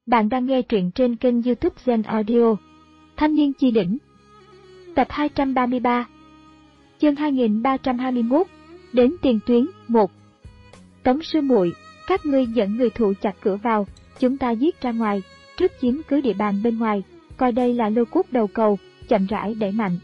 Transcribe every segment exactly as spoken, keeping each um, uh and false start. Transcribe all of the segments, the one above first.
Bạn đang nghe truyện trên kênh YouTube Zen Audio. Thanh niên chi đỉnh. Tập hai trăm ba mươi ba. Chương hai nghìn ba trăm hai mươi mốt. Đến tiền tuyến. một. Tống sư muội, các ngươi dẫn người thủ chặt cửa vào, chúng ta giết ra ngoài, trước chiếm cứ địa bàn bên ngoài, coi đây là lô cốt đầu cầu, chậm rãi đẩy mạnh.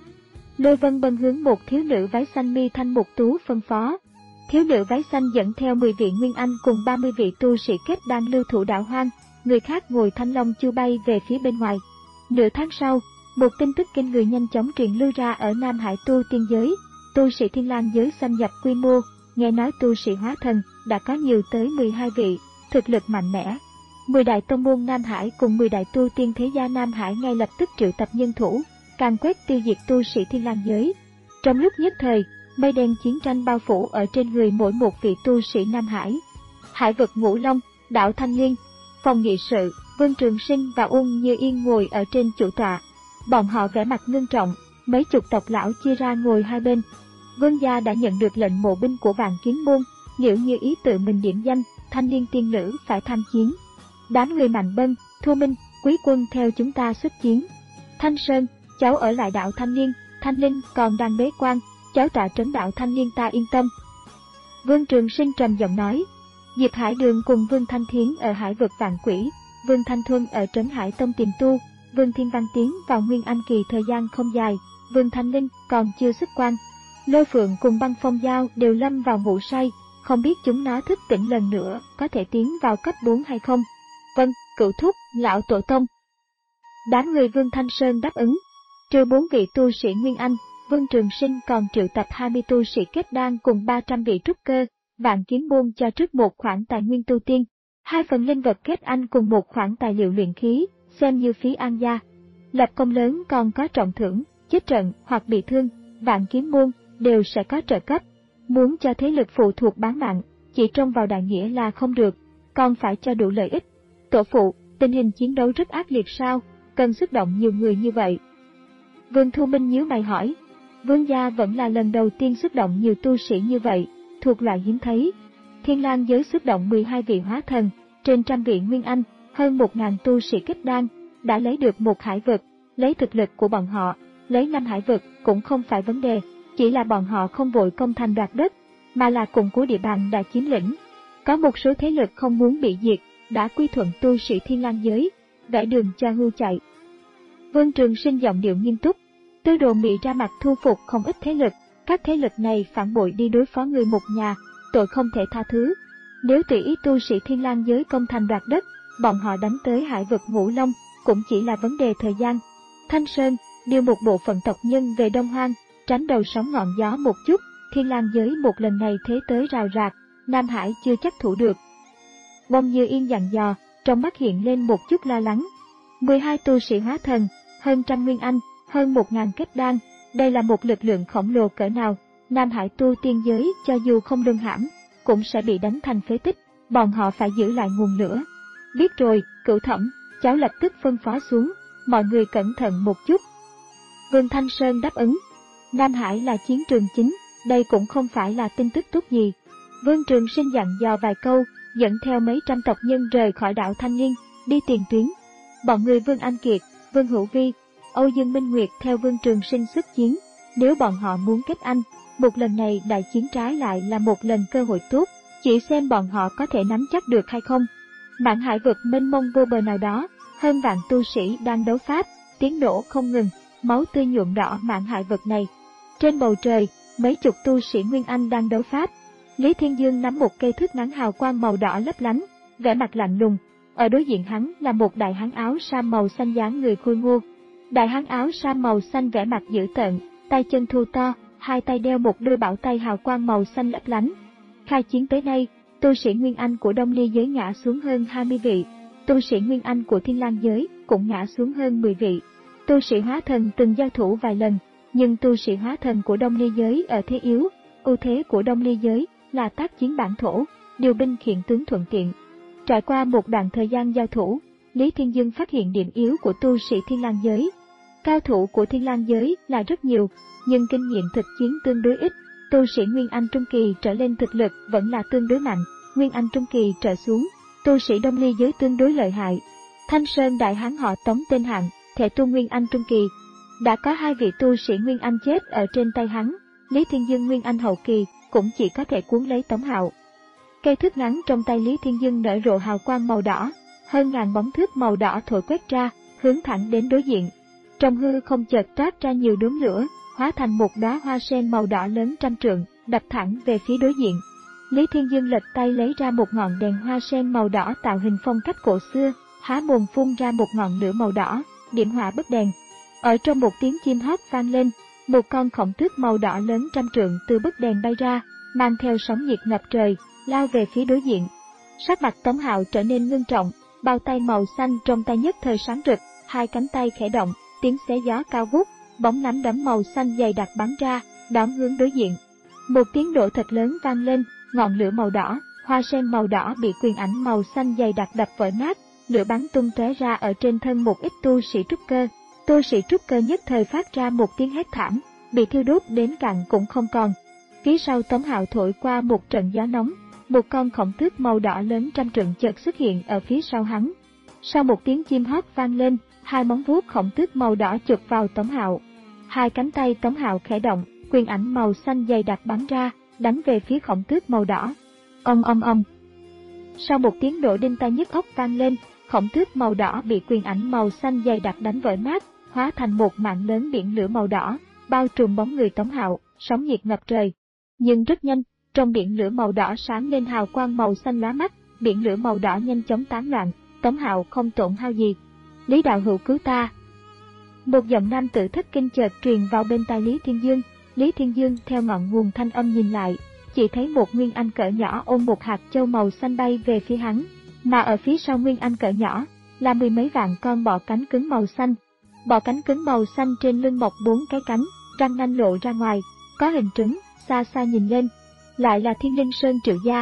Lôi Vân Bân hướng một thiếu nữ váy xanh mi thanh mục tú phân phó. Thiếu nữ váy xanh dẫn theo mười vị nguyên anh cùng ba mươi vị tu sĩ kết đan lưu thủ đạo hoang, người khác ngồi thanh long chu bay về phía bên ngoài. Nửa tháng sau, một tin tức kinh người nhanh chóng truyền lưu ra ở Nam Hải tu tiên giới, tu sĩ Thiên Lang giới xâm nhập quy mô, nghe nói tu sĩ hóa thần đã có nhiều tới mười hai vị, thực lực mạnh mẽ. mười đại tông môn Nam Hải cùng mười đại tu tiên thế gia Nam Hải ngay lập tức triệu tập nhân thủ, càn quét tiêu diệt tu sĩ Thiên Lang giới. Trong lúc nhất thời, mây đen chiến tranh bao phủ ở trên người mỗi một vị tu sĩ Nam Hải. Hải vực Ngũ Long, đảo Thanh Liên, phòng nghị sự, Vương Trường Sinh và Uông Như Yên ngồi ở trên chủ tọa. Bọn họ vẻ mặt ngưng trọng, mấy chục tộc lão chia ra ngồi hai bên. Vương gia đã nhận được lệnh mộ binh của Vạn Kiếm môn, Liễu Như Ý tự mình điểm danh, thanh niên tiên nữ phải tham chiến. Đám người Mạnh Bân, Thu Minh, Quý Quân theo chúng ta xuất chiến. Thanh Sơn, cháu ở lại đạo Thanh Liên, Thanh Linh còn đang bế quan, cháu tạ trấn đạo Thanh Liên ta yên tâm. Vương Trường Sinh trầm giọng nói. Diệp Hải Đường cùng Vương Thanh Thiến ở hải vực Vạn Quỷ, Vương Thanh Thuân ở Trấn Hải Tông tìm tu, Vương Thiên Văn tiến vào Nguyên Anh kỳ thời gian không dài, Vương Thanh Linh còn chưa xuất quan. Lôi Phượng cùng Băng Phong Giao đều lâm vào ngủ say, không biết chúng nó thức tỉnh lần nữa có thể tiến vào cấp bốn hay không. Vâng, Cửu Thúc, lão tổ tông. Đám người Vương Thanh Sơn đáp ứng. Trừ bốn vị tu sĩ Nguyên Anh, Vương Trường Sinh còn triệu tập hai mươi tu sĩ kết đan cùng ba trăm vị trúc cơ, Vạn Kiếm môn cho trước một khoản tài nguyên tu tiên, hai phần linh vật kết anh cùng một khoản tài liệu luyện khí, xem như phí an gia. Lập công lớn còn có trọng thưởng, chết trận hoặc bị thương, Vạn Kiếm môn đều sẽ có trợ cấp. Muốn cho thế lực phụ thuộc bán mạng, chỉ trông vào đại nghĩa là không được, còn phải cho đủ lợi ích. Tổ phụ, tình hình chiến đấu rất ác liệt sao, cần xuất động nhiều người như vậy? Vương Thu Minh nhíu mày hỏi. Vương gia vẫn là lần đầu tiên xuất động nhiều tu sĩ như vậy, thuộc loại hiếm thấy. Thiên Lang giới xuất động mười hai vị hóa thần, trên trăm vị nguyên anh, hơn một ngàn tu sĩ kết đan, đã lấy được một hải vực. Lấy thực lực của bọn họ, lấy năm hải vực cũng không phải vấn đề, chỉ là bọn họ không vội công thành đoạt đất, mà là củng cố địa bàn đã chiếm lĩnh. Có một số thế lực không muốn bị diệt, đã quy thuận tu sĩ Thiên Lang giới, vẽ đường cho hưu chạy. Vương Trường Sinh giọng điệu nghiêm túc. Tư Đồ Mị ra mặt thu phục không ít thế lực, các thế lực này phản bội đi đối phó người một nhà, tội không thể tha thứ. Nếu tùy ý tu sĩ Thiên Lang giới công thành đoạt đất, bọn họ đánh tới hải vực Ngũ Long, cũng chỉ là vấn đề thời gian. Thanh Sơn, điều một bộ phận tộc nhân về Đông Hoang, tránh đầu sóng ngọn gió một chút, Thiên Lang giới một lần này thế tới rào rạc, Nam Hải chưa chắc thủ được. Bông Như Yên dặn dò, trong mắt hiện lên một chút lo lắng. mười hai tu sĩ hóa thần, hơn trăm nguyên anh, hơn một ngàn kết đan, đây là một lực lượng khổng lồ cỡ nào, Nam Hải tu tiên giới cho dù không luân hãm, cũng sẽ bị đánh thành phế tích, bọn họ phải giữ lại nguồn lửa. Biết rồi, Cửu Thẩm, cháu lập tức phân phó xuống, mọi người cẩn thận một chút. Vương Thanh Sơn đáp ứng. Nam Hải là chiến trường chính, đây cũng không phải là tin tức tốt gì. Vương Trường Sinh dặn dò vài câu, dẫn theo mấy trăm tộc nhân rời khỏi đảo Thanh Liên, đi tiền tuyến. Bọn người Vương Anh Kiệt, Vương Hữu Vi, Âu Dương Minh Nguyệt theo Vương Trường Sinh xuất chiến. Nếu bọn họ muốn kết anh, một lần này đại chiến trái lại là một lần cơ hội tốt, chỉ xem bọn họ có thể nắm chắc được hay không. Mạn hải vực mênh mông vô bờ nào đó, hơn vạn tu sĩ đang đấu pháp, tiếng nổ không ngừng, máu tươi nhuộm đỏ mạn hải vực này. Trên bầu trời, mấy chục tu sĩ Nguyên Anh đang đấu pháp. Lý Thiên Dương nắm một cây thước ngắn hào quang màu đỏ lấp lánh, vẻ mặt lạnh lùng. Ở đối diện hắn là một đại hán áo sam màu xanh dáng người khôi ngô. Đại hán áo sam màu xanh vẻ mặt dữ tợn, tay chân thô to, hai tay đeo một đôi bảo tay hào quang màu xanh lấp lánh. Khai chiến tới nay, tu sĩ Nguyên Anh của Đông Ly giới ngã xuống hơn hai mươi vị, tu sĩ Nguyên Anh của Thiên Lang giới cũng ngã xuống hơn mười vị. Tu sĩ hóa thần từng giao thủ vài lần, nhưng tu sĩ hóa thần của Đông Ly giới ở thế yếu, ưu thế của Đông Ly giới là tác chiến bản thổ, điều binh khiển tướng thuận tiện. Trải qua một đoạn thời gian giao thủ, Lý Thiên Dương phát hiện điểm yếu của tu sĩ Thiên Lang giới. Cao thủ của Thiên Lang giới là rất nhiều, nhưng kinh nghiệm thực chiến tương đối ít. Tu sĩ Nguyên Anh Trung Kỳ trở lên thực lực vẫn là tương đối mạnh, Nguyên Anh Trung Kỳ trở xuống, tu sĩ Đông Ly giới tương đối lợi hại, Thanh Sơn đại hán họ Tống tên Hạng, thể tu Nguyên Anh trung kỳ. Đã có hai vị tu sĩ Nguyên Anh chết ở trên tay hắn, Lý Thiên Dương Nguyên Anh hậu kỳ cũng chỉ có thể cuốn lấy Tống Hạo. Cây thước ngắn trong tay Lý Thiên Dương nở rộ hào quang màu đỏ, hơn ngàn bóng thước màu đỏ thổi quét ra, hướng thẳng đến đối diện. Trong hư không chợt toát ra nhiều đốm lửa, hóa thành một đóa hoa sen màu đỏ lớn trăm trượng, đập thẳng về phía đối diện. Lý Thiên Dương lật tay lấy ra một ngọn đèn hoa sen màu đỏ tạo hình phong cách cổ xưa, há mồm phun ra một ngọn lửa màu đỏ, điểm hỏa bức đèn. Ở trong một tiếng chim hót vang lên, một con khổng tước màu đỏ lớn trăm trượng từ bức đèn bay ra, mang theo sóng nhiệt ngập trời, lao về phía đối diện. Sắc mặt Tống Hạo trở nên ngưng trọng, bao tay màu xanh trong tay nhất thời sáng rực, hai cánh tay khẽ động, tiếng xé gió cao vút, bóng nắm đấm màu xanh dày đặc bắn ra, đón hướng đối diện. Một tiếng nổ thật lớn vang lên, ngọn lửa màu đỏ, hoa sen màu đỏ bị quyền ảnh màu xanh dày đặc đập vỡ nát, lửa bắn tung tóe ra ở trên thân một ít tu sĩ trúc cơ. Tu sĩ trúc cơ nhất thời phát ra một tiếng hét thảm, bị thiêu đốt đến cạn cũng không còn. Phía sau Tống Hạo thổi qua một trận gió nóng, một con khổng tước màu đỏ lớn trăm trượng chợt xuất hiện ở phía sau hắn. Sau một tiếng chim hót vang lên, hai móng vuốt khổng tước màu đỏ chụp vào Tống Hạo. Hai cánh tay Tống Hạo khẽ động, quyền ảnh màu xanh dày đặc bắn ra, đánh về phía khổng tước màu đỏ. Ong ong ong. Sau một tiếng nổ đinh tai nhức óc vang lên, khổng tước màu đỏ bị quyền ảnh màu xanh dày đặc đánh vỡ nát, hóa thành một mảng lớn biển lửa màu đỏ, bao trùm bóng người Tống Hạo, sóng nhiệt ngập trời. Nhưng rất nhanh, trong biển lửa màu đỏ sáng lên hào quang màu xanh lóa mắt, biển lửa màu đỏ nhanh chóng tán loạn, Tống Hạo không tổn hao gì. Lý đạo hữu cứu ta. Một giọng nam tử thất kinh chợt truyền vào bên tai Lý Thiên Dương. Lý Thiên Dương theo ngọn nguồn thanh âm nhìn lại, chỉ thấy một Nguyên Anh cỡ nhỏ ôm một hạt châu màu xanh bay về phía hắn, mà ở phía sau Nguyên Anh cỡ nhỏ là mười mấy vạn con bọ cánh cứng màu xanh. Bọ cánh cứng màu xanh trên lưng mọc bốn cái cánh, răng nanh lộ ra ngoài, có hình trứng, xa xa nhìn lên, lại là Thiên Linh Sơn Triệu gia.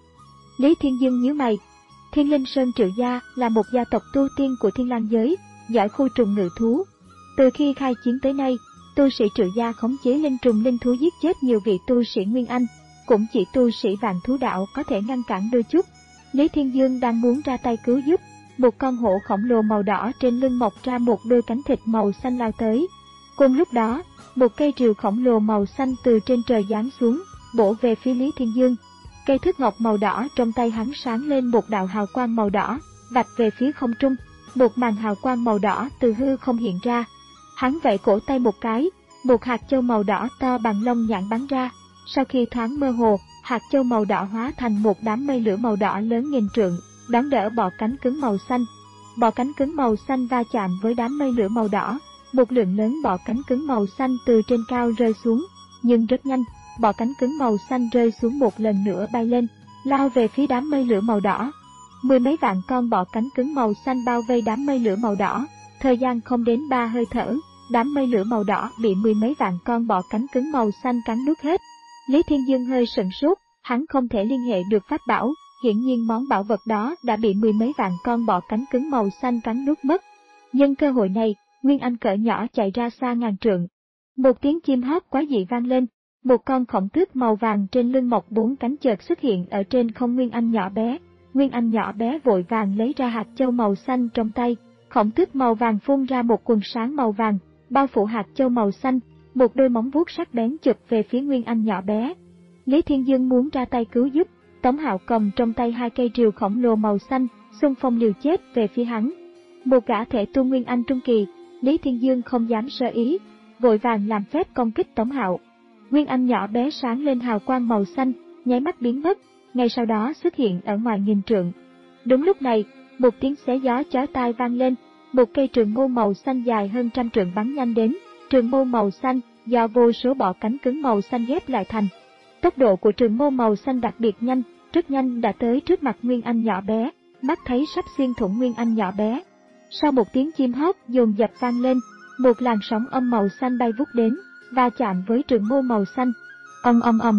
Lý Thiên Dương nhíu mày. Thiên Linh Sơn Triệu gia là một gia tộc tu tiên của Thiên Lang giới, giỏi khu trùng ngự thú. Từ khi khai chiến tới nay, tu sĩ Triệu gia khống chế linh trùng linh thú giết chết nhiều vị tu sĩ Nguyên Anh, cũng chỉ tu sĩ Vạn Thú Đạo có thể ngăn cản đôi chút. Lý Thiên Dương đang muốn ra tay cứu giúp, một con hổ khổng lồ màu đỏ trên lưng mọc ra một đôi cánh thịt màu xanh lao tới. Cùng lúc đó, một cây rìu khổng lồ màu xanh từ trên trời giáng xuống, bổ về phía Lý Thiên Dương. Cây thước ngọc màu đỏ trong tay hắn sáng lên một đạo hào quang màu đỏ, vạch về phía không trung, một màn hào quang màu đỏ từ hư không hiện ra. Hắn vẫy cổ tay một cái, một hạt châu màu đỏ to bằng lông nhạn bắn ra. Sau khi thoáng mơ hồ, hạt châu màu đỏ hóa thành một đám mây lửa màu đỏ lớn nghìn trượng, đón đỡ bọ cánh cứng màu xanh. Bọ cánh cứng màu xanh va chạm với đám mây lửa màu đỏ, một lượng lớn bọ cánh cứng màu xanh từ trên cao rơi xuống, nhưng rất nhanh, bọ cánh cứng màu xanh rơi xuống một lần nữa bay lên, lao về phía đám mây lửa màu đỏ. Mười mấy vạn con bọ cánh cứng màu xanh bao vây đám mây lửa màu đỏ, thời gian không đến ba hơi thở, đám mây lửa màu đỏ bị mười mấy vạn con bọ cánh cứng màu xanh cắn nuốt hết. Lý Thiên Dương hơi sửng sốt, hắn không thể liên hệ được pháp bảo, hiển nhiên món bảo vật đó đã bị mười mấy vạn con bọ cánh cứng màu xanh cắn nuốt mất. Nhân cơ hội này, Nguyên Anh cỡ nhỏ chạy ra xa ngàn trượng. Một tiếng chim hót quá dị vang lên, một con khổng tước màu vàng trên lưng mọc bốn cánh chợt xuất hiện ở trên không Nguyên Anh nhỏ bé. Nguyên Anh nhỏ bé vội vàng lấy ra hạt châu màu xanh trong tay, khổng tước màu vàng phun ra một quần sáng màu vàng, bao phủ hạt châu màu xanh, một đôi móng vuốt sắc bén chụp về phía Nguyên Anh nhỏ bé. Lý Thiên Dương muốn ra tay cứu giúp, Tống Hạo cầm trong tay hai cây rìu khổng lồ màu xanh, xung phong liều chết về phía hắn. Một gã thể tu Nguyên Anh trung kỳ, Lý Thiên Dương không dám sơ ý, vội vàng làm phép công kích Tống Hạo. Nguyên Anh nhỏ bé sáng lên hào quang màu xanh, nháy mắt biến mất, ngay sau đó xuất hiện ở ngoài nghìn trượng. Đúng lúc này, một tiếng xé gió chói tai vang lên, một cây trường mâu màu xanh dài hơn trăm trượng bắn nhanh đến. Trường mâu màu xanh do vô số bọ cánh cứng màu xanh ghép lại thành. Tốc độ của trường mâu màu xanh đặc biệt nhanh, rất nhanh đã tới trước mặt Nguyên Anh nhỏ bé, mắt thấy sắp xuyên thủng Nguyên Anh nhỏ bé. Sau một tiếng chim hót dồn dập vang lên, một làn sóng âm màu xanh bay vút đến, va chạm với trường mâu màu xanh. Ầm ầm ầm.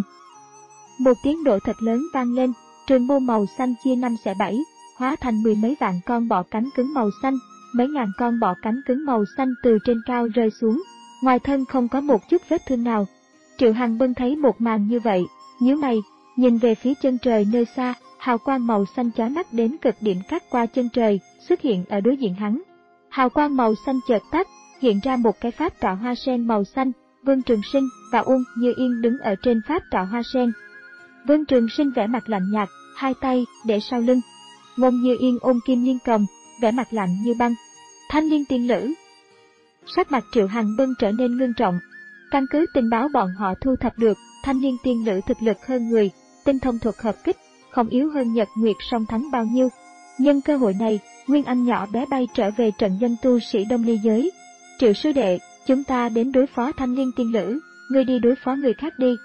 Một tiếng nổ thật lớn vang lên, trường mâu màu xanh chia năm xẻ bảy, hóa thành mười mấy vạn con bọ cánh cứng màu xanh, mấy ngàn con bọ cánh cứng màu xanh từ trên cao rơi xuống, ngoài thân không có một chút vết thương nào. Triệu Hằng Bân thấy một màn như vậy, nhíu mày, nhìn về phía chân trời nơi xa, hào quang màu xanh chói mắt đến cực điểm cắt qua chân trời, xuất hiện ở đối diện hắn. Hào quang màu xanh chợt tắt, hiện ra một cái pháp trạo hoa sen màu xanh. Vương Trường Sinh và Uông Như Yên đứng ở trên pháp trạo hoa sen. Vương Trường Sinh vẻ mặt lạnh nhạt, hai tay để sau lưng. Uông Như Yên ôm kim liên cầm, vẻ mặt lạnh như băng. Thanh Liên tiên nữ. Sắc mặt Triệu Hằng Bân trở nên ngưng trọng. Căn cứ tình báo bọn họ thu thập được, Thanh Liên tiên nữ thực lực hơn người, tinh thông thuật hợp kích, không yếu hơn Nhật Nguyệt song thắng bao nhiêu. Nhân cơ hội này, Nguyên Anh nhỏ bé bay trở về trận doanh tu sĩ Đông Ly giới. Triệu sư đệ, chúng ta đến đối phó Thanh Liên tiên nữ, ngươi đi đối phó người khác đi.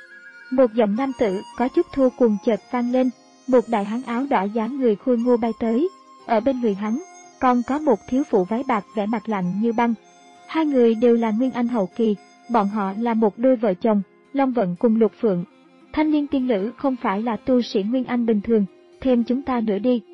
Một giọng nam tử có chút thua cuồng chợt vang lên, một đại hán áo đỏ dáng người khôi ngô bay tới. Ở bên người hắn, còn có một thiếu phụ váy bạc vẻ mặt lạnh như băng. Hai người đều là Nguyên Anh hậu kỳ, bọn họ là một đôi vợ chồng, Long Vận cùng Lục Phượng. Thanh Liên tiên nữ không phải là tu sĩ Nguyên Anh bình thường, thêm chúng ta nữa đi.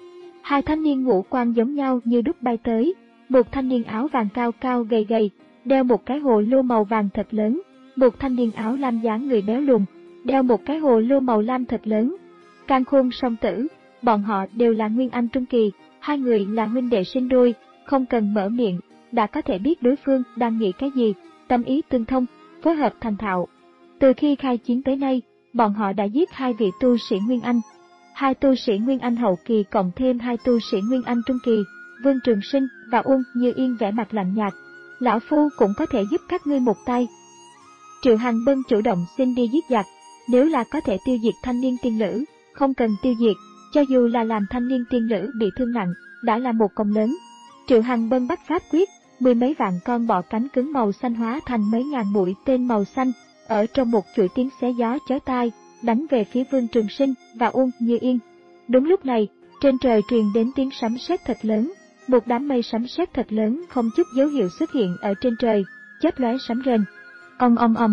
Hai thanh niên ngũ quan giống nhau như đúc bay tới, một thanh niên áo vàng cao cao gầy gầy, đeo một cái hồ lô màu vàng thật lớn, một thanh niên áo lam dáng người béo lùn, đeo một cái hồ lô màu lam thật lớn. Càn Khôn song tử, bọn họ đều là Nguyên Anh trung kỳ, hai người là huynh đệ sinh đôi, không cần mở miệng, đã có thể biết đối phương đang nghĩ cái gì, tâm ý tương thông, phối hợp thành thạo. Từ khi khai chiến tới nay, bọn họ đã giết hai vị tu sĩ Nguyên Anh. Hai tu sĩ Nguyên Anh hậu kỳ cộng thêm hai tu sĩ Nguyên Anh trung kỳ, Vương Trường Sinh và Uông Như Yên vẻ mặt lạnh nhạt. Lão Phu cũng có thể giúp các ngươi một tay. Triệu Hằng Bân chủ động xin đi giết giặc, nếu là có thể tiêu diệt Thanh Liên tiên nữ, không cần tiêu diệt, cho dù là làm Thanh Liên tiên nữ bị thương nặng, đã là một công lớn. Triệu Hằng Bân bắt pháp quyết, mười mấy vạn con bọ cánh cứng màu xanh hóa thành mấy ngàn mũi tên màu xanh, ở trong một chuỗi tiếng xé gió chói tai, đánh về phía Vương Trường Sinh và Uông Như Yên. Đúng lúc này, trên trời truyền đến tiếng sấm sét thật lớn, một đám mây sấm sét thật lớn không chút dấu hiệu xuất hiện ở trên trời, chớp lóe sấm rền. Ong ong ong.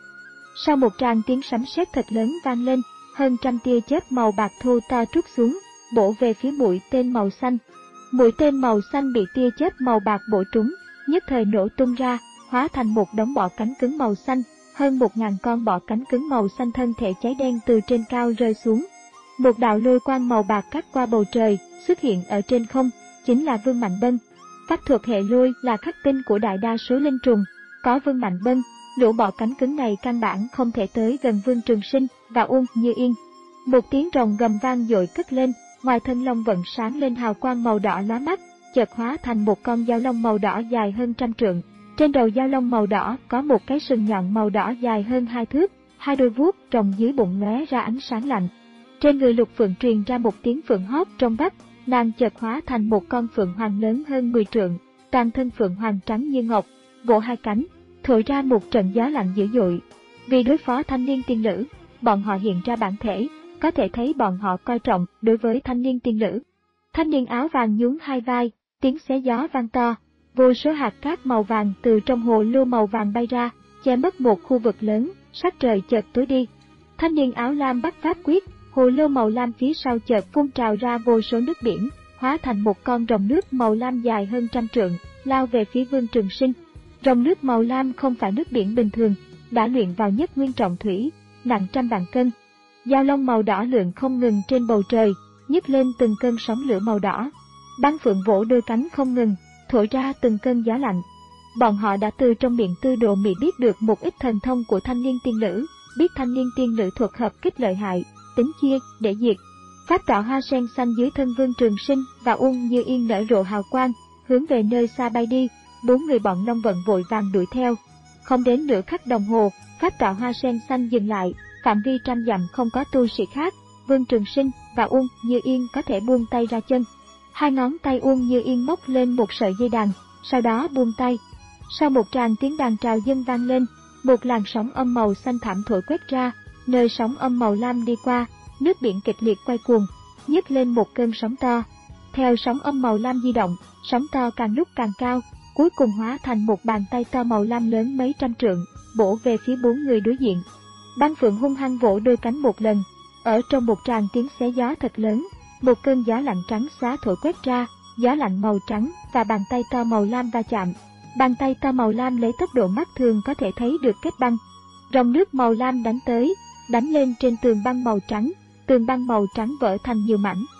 Sau một tràng tiếng sấm sét thật lớn vang lên, hơn trăm tia chớp màu bạc thô to trút xuống, bổ về phía mũi tên màu xanh. Mũi tên màu xanh bị tia chớp màu bạc bổ trúng, nhất thời nổ tung ra, hóa thành một đống bọ cánh cứng màu xanh. Hơn một ngàn con bọ cánh cứng màu xanh thân thể cháy đen từ trên cao rơi xuống. Một đạo lôi quang màu bạc cắt qua bầu trời, xuất hiện ở trên không, chính là Vương Mạnh Bân. Pháp thuật hệ lôi là khắc tinh của đại đa số linh trùng, có Vương Mạnh Bân, lũ bọ cánh cứng này căn bản không thể tới gần Vương Trường Sinh và Uông Như Yên. Một tiếng rồng gầm vang dội cất lên, ngoài thân long vận sáng lên hào quang màu đỏ lóa mắt, chợt hóa thành một con dao long màu đỏ dài hơn trăm trượng. Trên đầu dao long màu đỏ có một cái sừng nhọn màu đỏ dài hơn hai thước, hai đôi vuốt trồng dưới bụng lóe ra ánh sáng lạnh. Trên người Lục Phượng truyền ra một tiếng phượng hót trong vắt, nàng chợt hóa thành một con phượng hoàng lớn hơn mười trượng, toàn thân phượng hoàng trắng như ngọc, vỗ hai cánh, thổi ra một trận gió lạnh dữ dội. Vì đối phó Thanh Liên tiên nữ, bọn họ hiện ra bản thể, có thể thấy bọn họ coi trọng đối với Thanh Liên tiên nữ. Thanh niên áo vàng nhún hai vai, tiếng xé gió vang to. Vô số hạt cát màu vàng từ trong hồ lô màu vàng bay ra, che mất một khu vực lớn, sắc trời chợt tối đi. Thanh niên áo lam bắt pháp quyết, hồ lô màu lam phía sau chợt phun trào ra vô số nước biển, hóa thành một con rồng nước màu lam dài hơn trăm trượng, lao về phía Vương Trường Sinh. Rồng nước màu lam không phải nước biển bình thường, đã luyện vào nhất nguyên trọng thủy, nặng trăm vạn cân. Dao long màu đỏ lượn không ngừng trên bầu trời, nhấc lên từng cơn sóng lửa màu đỏ. Băng phượng vỗ đôi cánh không ngừng, thổi ra từng cơn gió lạnh. Bọn họ đã từ trong miệng Tư Đồ Mị biết được một ít thần thông của Thanh Liên tiên nữ, biết Thanh Liên tiên nữ thuật hợp kích lợi hại, tính chia để diệt. Pháp trạo hoa sen xanh dưới thân Vương Trường Sinh và Uông Như Yên nở rộ hào quang, hướng về nơi xa bay đi. Bốn người bọn Long Vận vội vàng đuổi theo. Không đến nửa khắc đồng hồ, pháp trạo hoa sen xanh dừng lại, phạm vi trăm dặm không có tu sĩ khác. Vương Trường Sinh và Uông Như Yên có thể buông tay ra chân. Hai ngón tay Uông Như Yên móc lên một sợi dây đàn, sau đó buông tay. Sau một tràng tiếng đàn trào dân vang lên, một làn sóng âm màu xanh thảm thổi quét ra, nơi sóng âm màu lam đi qua, nước biển kịch liệt quay cuồng, nhấc lên một cơn sóng to. Theo sóng âm màu lam di động, sóng to càng lúc càng cao, cuối cùng hóa thành một bàn tay to màu lam lớn mấy trăm trượng, bổ về phía bốn người đối diện. Băng phượng hung hăng vỗ đôi cánh một lần, ở trong một tràng tiếng xé gió thật lớn, một cơn gió lạnh trắng xóa thổi quét ra, gió lạnh màu trắng và bàn tay to màu lam va chạm. Bàn tay to màu lam lấy tốc độ mắt thường có thể thấy được kết băng. Ròng nước màu lam đánh tới, đánh lên trên tường băng màu trắng, tường băng màu trắng vỡ thành nhiều mảnh.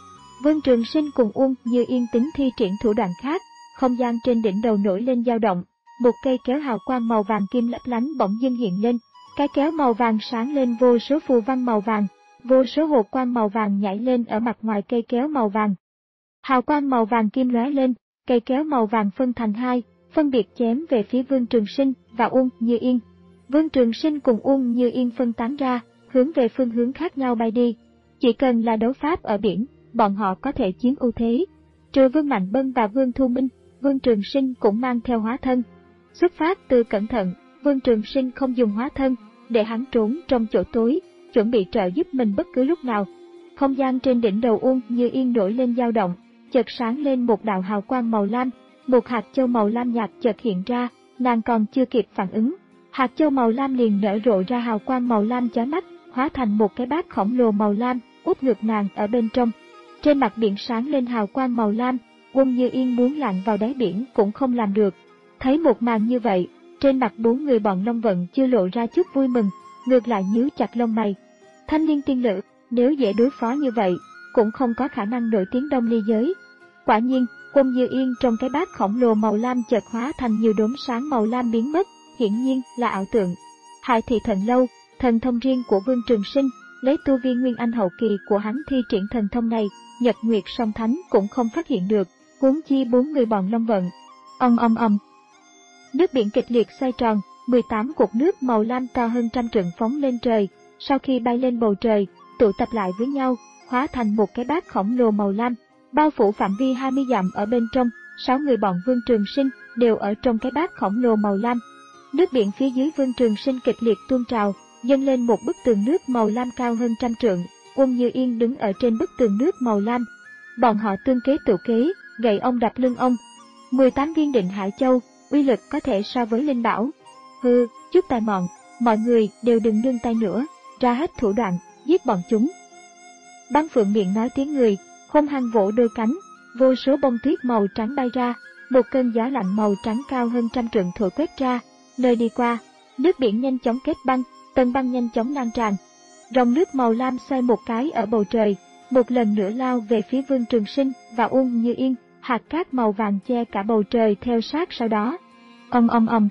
Vương Trường Sinh cùng Uông Như Yên tính thi triển thủ đoạn khác, không gian trên đỉnh đầu nổi lên dao động, một cây kéo hào quang màu vàng kim lấp lánh bỗng dưng hiện lên, cái kéo màu vàng sáng lên vô số phù văn màu vàng, vô số hột quang màu vàng nhảy lên ở mặt ngoài cây kéo màu vàng. Hào quang màu vàng kim lóe lên, cây kéo màu vàng phân thành hai, phân biệt chém về phía Vương Trường Sinh và Uông Như Yên. Vương Trường Sinh cùng Uông Như Yên phân tán ra, hướng về phương hướng khác nhau bay đi. Chỉ cần là đấu pháp ở biển, bọn họ có thể chiếm ưu thế. Trừ Vương Mạnh Bân và Vương Thu Minh, Vương Trường Sinh cũng mang theo hóa thân. Xuất phát từ cẩn thận, Vương Trường Sinh không dùng hóa thân, để hắn trốn trong chỗ tối, chuẩn bị trợ giúp mình bất cứ lúc nào. Không gian trên đỉnh đầu Uông Như Yên nổi lên dao động, chợt sáng lên một đạo hào quang màu lam, một hạt châu màu lam nhạt chợt hiện ra, nàng còn chưa kịp phản ứng, hạt châu màu lam liền nở rộ ra hào quang màu lam chói mắt, hóa thành một cái bát khổng lồ màu lam, úp ngược nàng ở bên trong. Trên mặt biển sáng lên hào quang màu lam, Uông Như Yên muốn lặn vào đáy biển cũng không làm được. Thấy một màn như vậy, trên mặt bốn người bọn Long Vận chưa lộ ra chút vui mừng, ngược lại nhíu chặt lông mày. Thanh niên tiên nữ, nếu dễ đối phó như vậy, cũng không có khả năng nổi tiếng Đông Ly giới. Quả nhiên, Uông Như Yên trong cái bát khổng lồ màu lam chợt hóa thành nhiều đốm sáng màu lam biến mất, hiển nhiên là ảo tượng. Hải Thị Thần Lâu, thần thông riêng của Vương Trường Sinh, lấy tu vi Nguyên Anh hậu kỳ của hắn thi triển thần thông này, Nhật Nguyệt Song Thánh cũng không phát hiện được, huống chi bốn người bọn Long Vận. Ong ong ong. Nước biển kịch liệt xoay tròn, mười tám cột nước màu lam cao hơn trăm trượng phóng lên trời, sau khi bay lên bầu trời, tụ tập lại với nhau, hóa thành một cái bát khổng lồ màu lam, bao phủ phạm vi hai mươi dặm ở bên trong, sáu người bọn Vương Trường Sinh đều ở trong cái bát khổng lồ màu lam. Nước biển phía dưới Vương Trường Sinh kịch liệt tuôn trào, dâng lên một bức tường nước màu lam cao hơn trăm trượng, Uông Như Yên đứng ở trên bức tường nước màu lam. Bọn họ tương kế tự kế, gậy ông đập lưng ông. mười tám viên định hải châu, uy lực có thể so với linh bảo. Hừ, chút tài mọn, mọi người đều đừng nương tay nữa, ra hết thủ đoạn, giết bọn chúng. Băng Phượng miệng nói tiếng người, hung hăng vỗ đôi cánh, vô số bông tuyết màu trắng bay ra, một cơn gió lạnh màu trắng cao hơn trăm trượng thổi quét ra, nơi đi qua, nước biển nhanh chóng kết băng, tầng băng nhanh chóng lan tràn. Ròng nước màu lam xoay một cái ở bầu trời, một lần nữa lao về phía Vương Trường Sinh và Uông Như Yên, hạt cát màu vàng che cả bầu trời theo sát sau đó. Ong ong ong.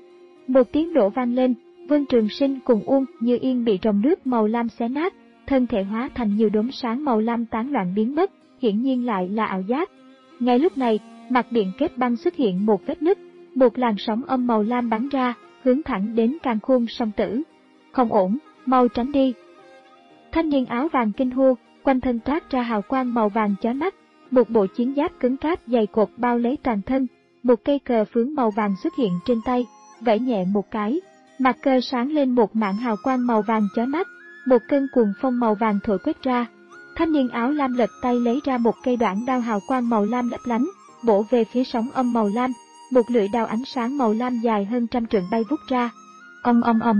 Một tiếng nổ vang lên, Vương Trường Sinh cùng Uông Như Yên bị ròng nước màu lam xé nát, thân thể hóa thành nhiều đốm sáng màu lam tán loạn biến mất, hiển nhiên lại là ảo giác. Ngay lúc này, mặt biển kết băng xuất hiện một vết nứt, một làn sóng âm màu lam bắn ra, hướng thẳng đến càn khôn song tử. Không ổn, mau tránh đi. Thanh niên áo vàng kinh hô, quanh thân toát ra hào quang màu vàng chói mắt, một bộ chiến giáp cứng cáp dày cột bao lấy toàn thân, một cây cờ phướng màu vàng xuất hiện trên tay, vẫy nhẹ một cái, mặt cờ sáng lên một mảng hào quang màu vàng chói mắt, một cơn cuồng phong màu vàng thổi quét ra. Thanh niên áo lam lật tay lấy ra một cây đoạn đao hào quang màu lam lấp lánh, bổ về phía sóng âm màu lam, một lưỡi đao ánh sáng màu lam dài hơn trăm trượng bay vút ra. Ong ong ong.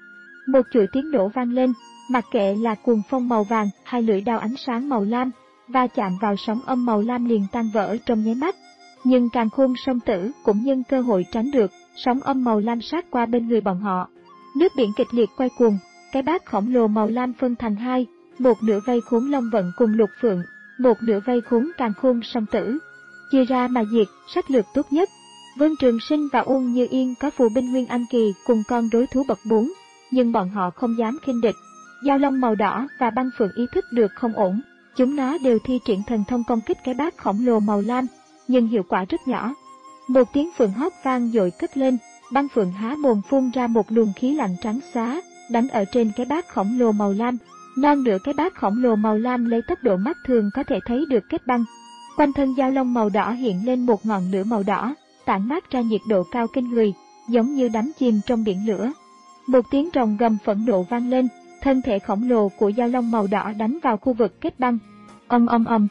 Một chuỗi tiếng nổ vang lên, mặc kệ là cuồng phong màu vàng hay lưỡi đao ánh sáng màu lam, va chạm vào sóng âm màu lam liền tan vỡ trong nháy mắt. Nhưng càn khôn song tử cũng nhân cơ hội tránh được, sóng âm màu lam sát qua bên người bọn họ. Nước biển kịch liệt quay cuồng, cái bát khổng lồ màu lam phân thành hai, một nửa vây khốn Long Vận cùng Lục Phượng, một nửa vây khốn càn khôn song tử. Chia ra mà diệt, sách lược tốt nhất. Vương Trường Sinh và Uông Như Yên có phù binh Nguyên Anh kỳ cùng con đối thú bậc bốn, nhưng bọn họ không dám khinh địch. Dao Long màu đỏ và Băng Phượng ý thức được không ổn, chúng nó đều thi triển thần thông công kích cái bát khổng lồ màu lam, nhưng hiệu quả rất nhỏ. Một tiếng phượng hót vang dội cất lên, Băng Phượng há mồm phun ra một luồng khí lạnh trắng xóa, đánh ở trên cái bát khổng lồ màu lam. Non nửa cái bát khổng lồ màu lam lấy tốc độ mắt thường có thể thấy được kết băng. Quanh thân Dao Long màu đỏ hiện lên một ngọn lửa màu đỏ, tản mát ra nhiệt độ cao kinh người, giống như đắm chìm trong biển lửa. Một tiếng rồng gầm phẫn nộ vang lên, thân thể khổng lồ của Dao Long màu đỏ đánh vào khu vực kết băng. Ong ong ong.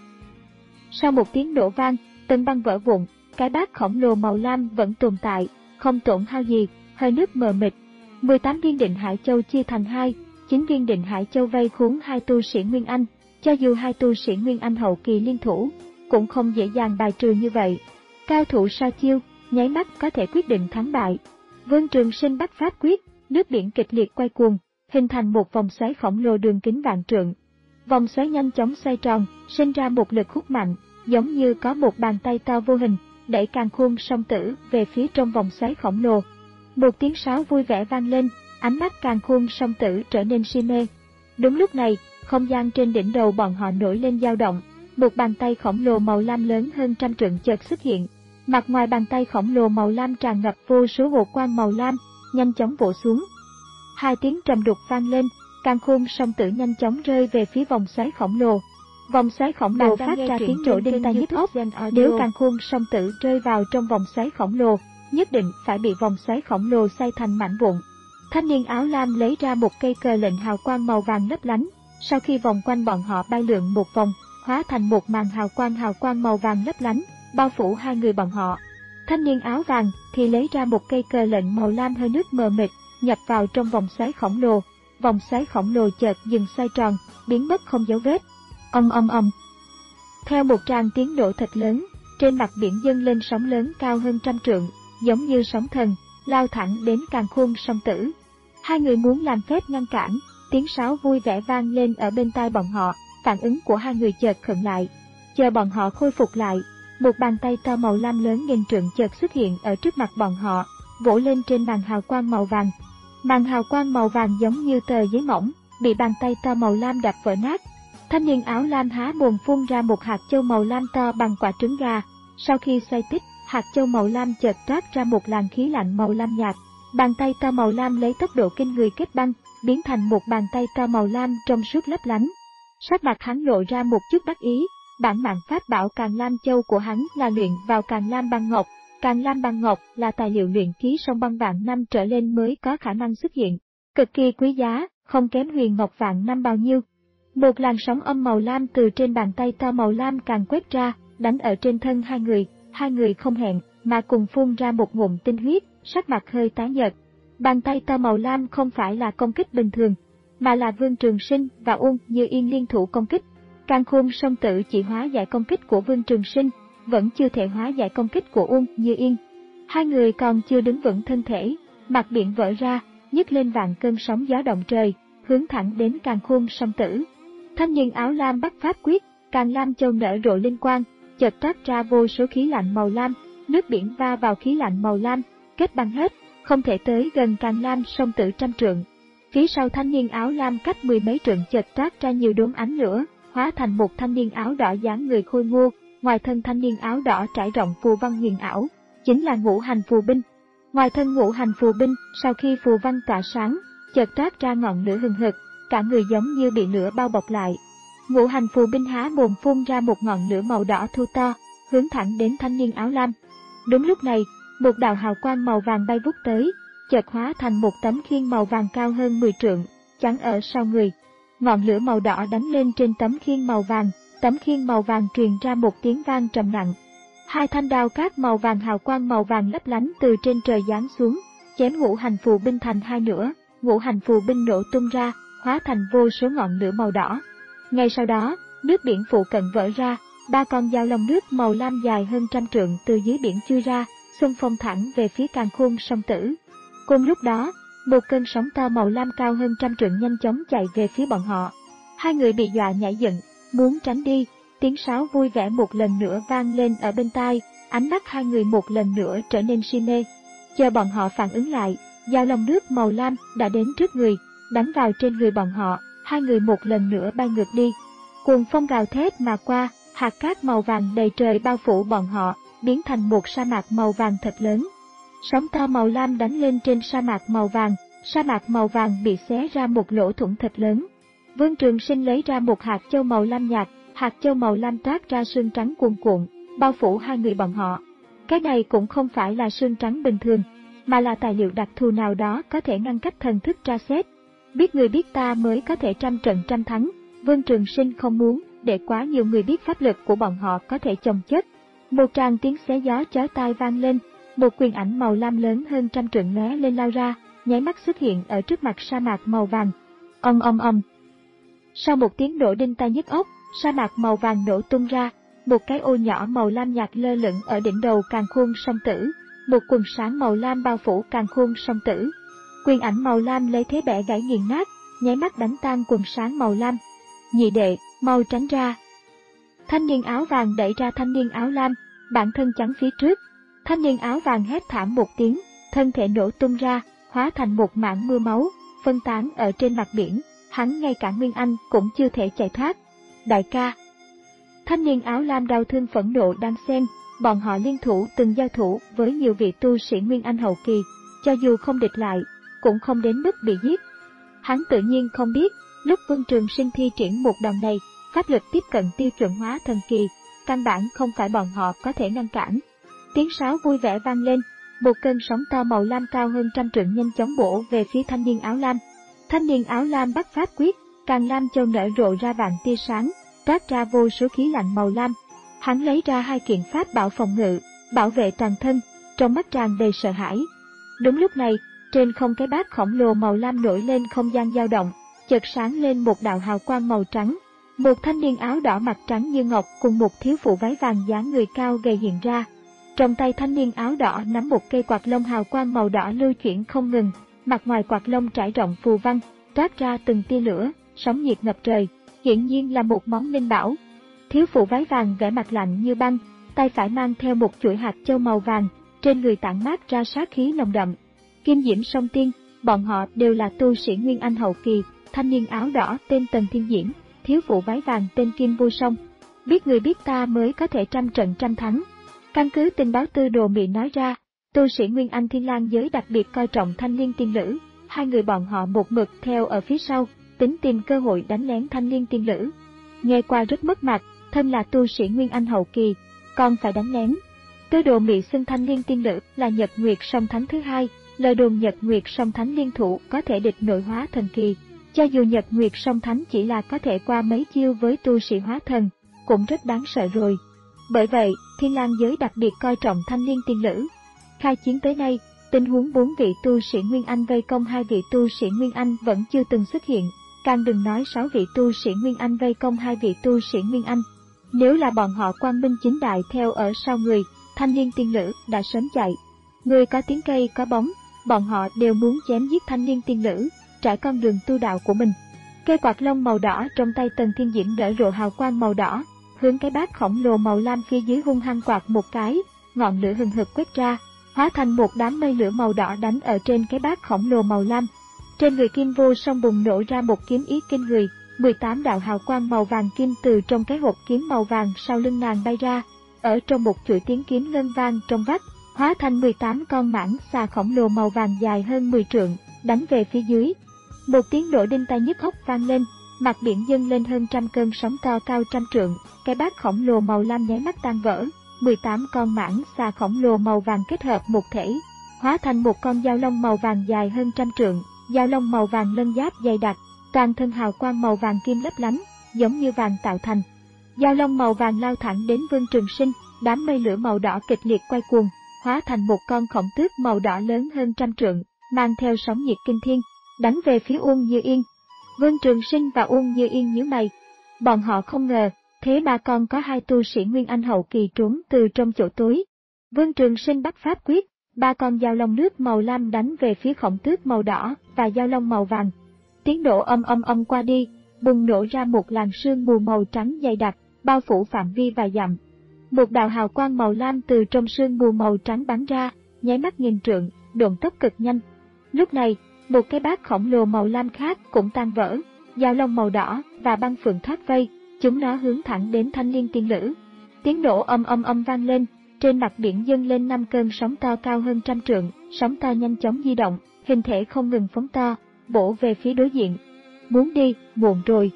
Sau một tiếng nổ vang, tầng băng vỡ vụn, cái bát khổng lồ màu lam vẫn tồn tại, không tổn hao gì, hơi nước mờ mịt. mười tám viên định hải châu chia thành hai, chín viên định hải châu vây khốn hai tu sĩ Nguyên Anh, cho dù hai tu sĩ Nguyên Anh hậu kỳ liên thủ, cũng không dễ dàng bài trừ như vậy. Cao thủ sao chiêu, nháy mắt có thể quyết định thắng bại. Vương Trường Sinh bắt pháp quyết, nước biển kịch liệt quay cuồng, hình thành một vòng xoáy khổng lồ đường kính vạn trượng. Vòng xoáy nhanh chóng xoay tròn, sinh ra một lực hút mạnh, giống như có một bàn tay to vô hình, đẩy càn khôn song tử về phía trong vòng xoáy khổng lồ. Một tiếng sáo vui vẻ vang lên, ánh mắt càn khôn song tử trở nên si mê. Đúng lúc này, không gian trên đỉnh đầu bọn họ nổi lên dao động, một bàn tay khổng lồ màu lam lớn hơn trăm trượng chợt xuất hiện. Mặt ngoài bàn tay khổng lồ màu lam tràn ngập vô số hồ quang màu lam, nhanh chóng vỗ xuống. Hai tiếng trầm đục vang lên, càn khôn song tử nhanh chóng rơi về phía vòng xoáy khổng lồ. Vòng xoáy khổng lồ phát ra tiếng nổ đinh tai nhức óc. Nếu càn khôn song tử rơi vào trong vòng xoáy khổng lồ, nhất định phải bị vòng xoáy khổng lồ xay thành mảnh vụn. Thanh niên áo lam lấy ra một cây cờ lệnh hào quang màu vàng lấp lánh, sau khi vòng quanh bọn họ bay lượn một vòng, hóa thành một màn hào quang hào quang màu vàng lấp lánh, bao phủ hai người bọn họ. Thanh niên áo vàng thì lấy ra một cây cờ lệnh màu lam hơi nước mờ mịt, nhập vào trong vòng xoáy khổng lồ. Vòng xoáy khổng lồ chợt dừng xoay tròn, biến mất không dấu vết. Ầm ầm ầm. Theo một tràng tiếng nổ thật lớn, trên mặt biển dâng lên sóng lớn cao hơn trăm trượng, giống như sóng thần, lao thẳng đến càn khôn song tử. Hai người muốn làm phép ngăn cản, tiếng sáo vui vẻ vang lên ở bên tai bọn họ, phản ứng của hai người chợt khựng lại. Chờ bọn họ khôi phục lại, một bàn tay to màu lam lớn nghìn trượng chợt xuất hiện ở trước mặt bọn họ, vỗ lên trên màn hào quang màu vàng. Màn hào quang màu vàng giống như tờ giấy mỏng, bị bàn tay to màu lam đập vỡ nát. Thanh niên áo lam há mồm phun ra một hạt châu màu lam to bằng quả trứng gà. Sau khi xoay tích, hạt châu màu lam chợt toát ra một làn khí lạnh màu lam nhạt. Bàn tay to màu lam lấy tốc độ kinh người kết băng, biến thành một bàn tay to màu lam trong suốt lấp lánh. Sắc mặt hắn lộ ra một chút đắc ý. Bản mạng pháp bảo Càn Lam Châu của hắn là luyện vào Càn Lam băng ngọc. Càn Lam băng ngọc là tài liệu luyện khí sông băng vạn năm trở lên mới có khả năng xuất hiện, cực kỳ quý giá, không kém huyền ngọc vạn năm bao nhiêu. Một làn sóng âm màu lam từ trên bàn tay to màu lam càng quét ra, đánh ở trên thân hai người. Hai người không hẹn mà cùng phun ra một ngụm tinh huyết, sắc mặt hơi tái nhợt. Bàn tay to màu lam không phải là công kích bình thường, mà là Vương Trường Sinh và Uông Như Yên liên thủ công kích. Càn khôn song tử chỉ hóa giải công kích của Vương Trường Sinh, vẫn chưa thể hóa giải công kích của Uông Như Yên. Hai người còn chưa đứng vững thân thể, mặt biển vỡ ra, nhấc lên vạn cơn sóng gió động trời, hướng thẳng đến càn khôn song tử. Thanh niên áo lam bắt pháp quyết, Càn Lam Châu nở rộ linh quang, chợt toát ra vô số khí lạnh màu lam, nước biển va vào khí lạnh màu lam, kết băng hết, không thể tới gần Càn Lam song tử trăm trượng. Phía sau thanh niên áo lam cách mười mấy trượng chợt toát ra nhiều đốm ánh lửa, hóa thành một thanh niên áo đỏ dáng người khôi ngô, ngoài thân thanh niên áo đỏ trải rộng phù văn huyền ảo, chính là ngũ hành phù binh. Ngoài thân ngũ hành phù binh, sau khi phù văn tỏa sáng, chợt toát ra ngọn lửa hừng hực, cả người giống như bị lửa bao bọc lại. Ngũ hành phù binh há mồm phun ra một ngọn lửa màu đỏ thu to, hướng thẳng đến thanh niên áo lam. Đúng lúc này, một đạo hào quang màu vàng bay vút tới, chợt hóa thành một tấm khiên màu vàng cao hơn mười trượng, chắn ở sau người. Ngọn lửa màu đỏ đánh lên trên tấm khiên màu vàng, tấm khiên màu vàng truyền ra một tiếng vang trầm nặng. Hai thanh đao cát màu vàng hào quang màu vàng lấp lánh từ trên trời giáng xuống, chém ngũ hành phù binh thành hai nửa, ngũ hành phù binh nổ tung ra, hóa thành vô số ngọn lửa màu đỏ. Ngay sau đó, nước biển phụ cận vỡ ra, ba con dao long nước màu lam dài hơn trăm trượng từ dưới biển chui ra, xung phong thẳng về phía càn khôn song tử. Cùng lúc đó, một cơn sóng to màu lam cao hơn trăm trượng nhanh chóng chạy về phía bọn họ. Hai người bị dọa nhảy dựng, muốn tránh đi, tiếng sáo vui vẻ một lần nữa vang lên ở bên tai, ánh mắt hai người một lần nữa trở nên si mê. Chờ bọn họ phản ứng lại, dao long nước màu lam đã đến trước người, đánh vào trên người bọn họ, hai người một lần nữa bay ngược đi. Cuồng phong gào thét mà qua, hạt cát màu vàng đầy trời bao phủ bọn họ, biến thành một sa mạc màu vàng thật lớn. Sóng to màu lam đánh lên trên sa mạc màu vàng, sa mạc màu vàng bị xé ra một lỗ thủng thật lớn. Vương Trường Sinh lấy ra một hạt châu màu lam nhạt, hạt châu màu lam toát ra sương trắng cuồn cuộn, bao phủ hai người bọn họ. Cái này cũng không phải là sương trắng bình thường, mà là tài liệu đặc thù nào đó có thể ngăn cách thần thức tra xét. Biết người biết ta mới có thể trăm trận trăm thắng, Vương Trường Sinh không muốn để quá nhiều người biết pháp lực của bọn họ có thể chồng chất. Một tràng tiếng xé gió chói tai vang lên, một quyền ảnh màu lam lớn hơn trăm trượng lóe lên lao ra, nháy mắt xuất hiện ở trước mặt sa mạc màu vàng. Ầm ầm ầm. Sau một tiếng nổ đinh tai nhức óc, sa mạc màu vàng nổ tung ra, một cái ô nhỏ màu lam nhạt lơ lửng ở đỉnh đầu càn khôn song tử, một quần sáng màu lam bao phủ càn khôn song tử. Quyền ảnh màu lam lấy thế bẻ gãy nghiền nát, nháy mắt đánh tan quần sáng màu lam. nhị đệ, mau tránh ra. Thanh niên áo vàng đẩy ra thanh niên áo lam, bản thân chắn phía trước. Thanh niên áo vàng hét thảm một tiếng, thân thể nổ tung ra, hóa thành một mảng mưa máu, phân tán ở trên mặt biển. Hắn ngay cả Nguyên Anh cũng chưa thể chạy thoát. Đại ca! Thanh niên áo lam đau thương phẫn nộ đang xen, bọn họ liên thủ từng giao thủ với nhiều vị tu sĩ Nguyên Anh hậu kỳ, cho dù không địch lại, cũng không đến mức bị giết. Hắn tự nhiên không biết, lúc Vương Trường Sinh thi triển một đòn này, pháp lực tiếp cận tiêu chuẩn hóa thần kỳ, căn bản không phải bọn họ có thể ngăn cản. Tiếng sáo vui vẻ vang lên, một cơn sóng to màu lam cao hơn trăm trượng nhanh chóng bổ về phía thanh niên áo lam. Thanh niên áo lam bắt pháp quyết, càng lam châu nở rộ ra vạn tia sáng, toát ra vô số khí lạnh màu lam. Hắn lấy ra hai kiện pháp bảo phòng ngự, bảo vệ toàn thân, trong mắt tràn đầy sợ hãi. Đúng lúc này, trên không cái bát khổng lồ màu lam nổi lên không gian dao động, chợt sáng lên một đạo hào quang màu trắng. Một thanh niên áo đỏ mặt trắng như ngọc cùng một thiếu phụ váy vàng dáng người cao gầy hiện ra. Trong tay thanh niên áo đỏ nắm một cây quạt lông hào quang màu đỏ lưu chuyển không ngừng, mặt ngoài quạt lông trải rộng phù văn, toát ra từng tia lửa, sóng nhiệt ngập trời, hiển nhiên là một món linh bảo. Thiếu phụ váy vàng vẻ mặt lạnh như băng, tay phải mang theo một chuỗi hạt châu màu vàng, trên người tản mát ra sát khí nồng đậm. Kim Diễm Song Tiên, bọn họ đều là tu sĩ Nguyên Anh hậu kỳ, thanh niên áo đỏ tên Tần Thiên Diễm, thiếu phụ váy vàng tên Kim Vô Song. Biết người biết ta mới có thể trăm trận trăm thắng. Căn cứ tình báo Tư Đồ Mị nói ra, tu sĩ Nguyên Anh Thiên Lang giới đặc biệt coi trọng thanh niên tiên lữ, hai người bọn họ một mực theo ở phía sau, tính tìm cơ hội đánh lén thanh niên tiên lữ. Nghe qua rất mất mặt, thân là tu sĩ Nguyên Anh hậu kỳ, còn phải đánh lén. Tư Đồ Mị xưng thanh niên tiên lữ là Nhật Nguyệt Song Thánh thứ hai, lời đồn Nhật Nguyệt Song Thánh liên thủ có thể địch nội hóa thần kỳ. Cho dù Nhật Nguyệt Song Thánh chỉ là có thể qua mấy chiêu với tu sĩ hóa thần, cũng rất đáng sợ rồi. Bởi vậy, Thiên Lang giới đặc biệt coi trọng thanh niên tiên lữ. Khai chiến tới nay, tình huống bốn vị tu sĩ Nguyên Anh vây công hai vị tu sĩ Nguyên Anh vẫn chưa từng xuất hiện, càng đừng nói sáu vị tu sĩ Nguyên Anh vây công hai vị tu sĩ Nguyên Anh. Nếu là bọn họ quang minh chính đại theo ở sau người, thanh niên tiên lữ đã sớm chạy. Người có tiếng cây có bóng, bọn họ đều muốn chém giết thanh niên tiên lữ, trải con đường tu đạo của mình. Cây quạt lông màu đỏ trong tay Tần Thiên Diễm nở rộ hào quang màu đỏ, hướng cái bát khổng lồ màu lam phía dưới hung hăng quạt một cái, ngọn lửa hừng hực quét ra, hóa thành một đám mây lửa màu đỏ đánh ở trên cái bát khổng lồ màu lam. Trên người Kim Vô Song bùng nổ ra một kiếm ý kinh người, mười tám đạo hào quang màu vàng kim từ trong cái hộp kiếm màu vàng sau lưng nàng bay ra, ở trong một chuỗi tiếng kiếm ngân vang trong vắt, hóa thành mười tám con mãng xà khổng lồ màu vàng dài hơn mười trượng, đánh về phía dưới. Một tiếng nổ đinh tai nhức óc vang lên, mặt biển dâng lên hơn trăm cơn sóng to cao trăm trượng, cái bát khổng lồ màu lam nháy mắt tan vỡ, mười tám con mãng xà khổng lồ màu vàng kết hợp một thể, hóa thành một con dao long màu vàng dài hơn trăm trượng, dao long màu vàng lân giáp dày đặc, toàn thân hào quang màu vàng kim lấp lánh, giống như vàng tạo thành. Dao long màu vàng lao thẳng đến Vương Trường Sinh, đám mây lửa màu đỏ kịch liệt quay cuồng, hóa thành một con khổng tước màu đỏ lớn hơn trăm trượng, mang theo sóng nhiệt kinh thiên, đánh về phía Uông Như Yên. Vương Trường Sinh và Uông Như Yên nhíu mày. Bọn họ không ngờ, thế mà còn có hai tu sĩ Nguyên Anh hậu kỳ trốn từ trong chỗ tối. Vương Trường Sinh bắt pháp quyết, ba con dao long nước màu lam đánh về phía khổng tước màu đỏ và dao long màu vàng. Tiếng nổ âm âm âm qua đi, bùng nổ ra một làn sương mù màu trắng dày đặc, bao phủ phạm vi vài dặm. Một đạo hào quang màu lam từ trong sương mù màu trắng bắn ra, nháy mắt nghìn trượng, độn tốc cực nhanh. Lúc này, một cái bát khổng lồ màu lam khác cũng tan vỡ, dao long màu đỏ và băng phượng thoát vây, chúng nó hướng thẳng đến thanh niên tiên lữ. Tiếng nổ âm âm âm vang lên, trên mặt biển dâng lên năm cơn sóng to cao hơn trăm trượng, sóng to nhanh chóng di động, hình thể không ngừng phóng to, bổ về phía đối diện. Muốn đi, muộn rồi.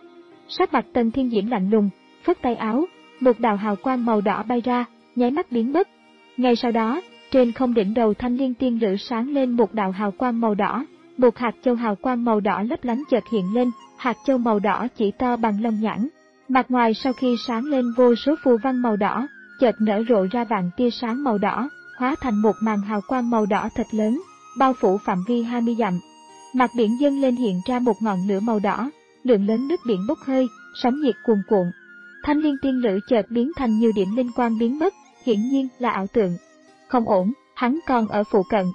Sắc mặt Tần Thiên Diễm lạnh lùng, phất tay áo, một đạo hào quang màu đỏ bay ra, nháy mắt biến mất. Ngay sau đó, trên không đỉnh đầu thanh niên tiên lữ sáng lên một đạo hào quang màu đỏ, một hạt châu hào quang màu đỏ lấp lánh chợt hiện lên, hạt châu màu đỏ chỉ to bằng lông nhãn. Mặt ngoài sau khi sáng lên vô số phù văn màu đỏ, chợt nở rộ ra vạn tia sáng màu đỏ, hóa thành một màn hào quang màu đỏ thật lớn, bao phủ phạm vi hai mươi dặm. Mặt biển dâng lên hiện ra một ngọn lửa màu đỏ, lượng lớn nước biển bốc hơi, sóng nhiệt cuồn cuộn. Thanh niên tiên lữ chợt biến thành nhiều điểm linh quang biến mất, hiển nhiên là ảo tượng. Không ổn, hắn còn ở phụ cận.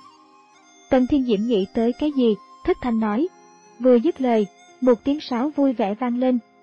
Tần Thiên Diễm nghĩ tới cái gì, thất thanh nói. Vừa dứt lời, một tiếng sáo vui vẻ vang lên,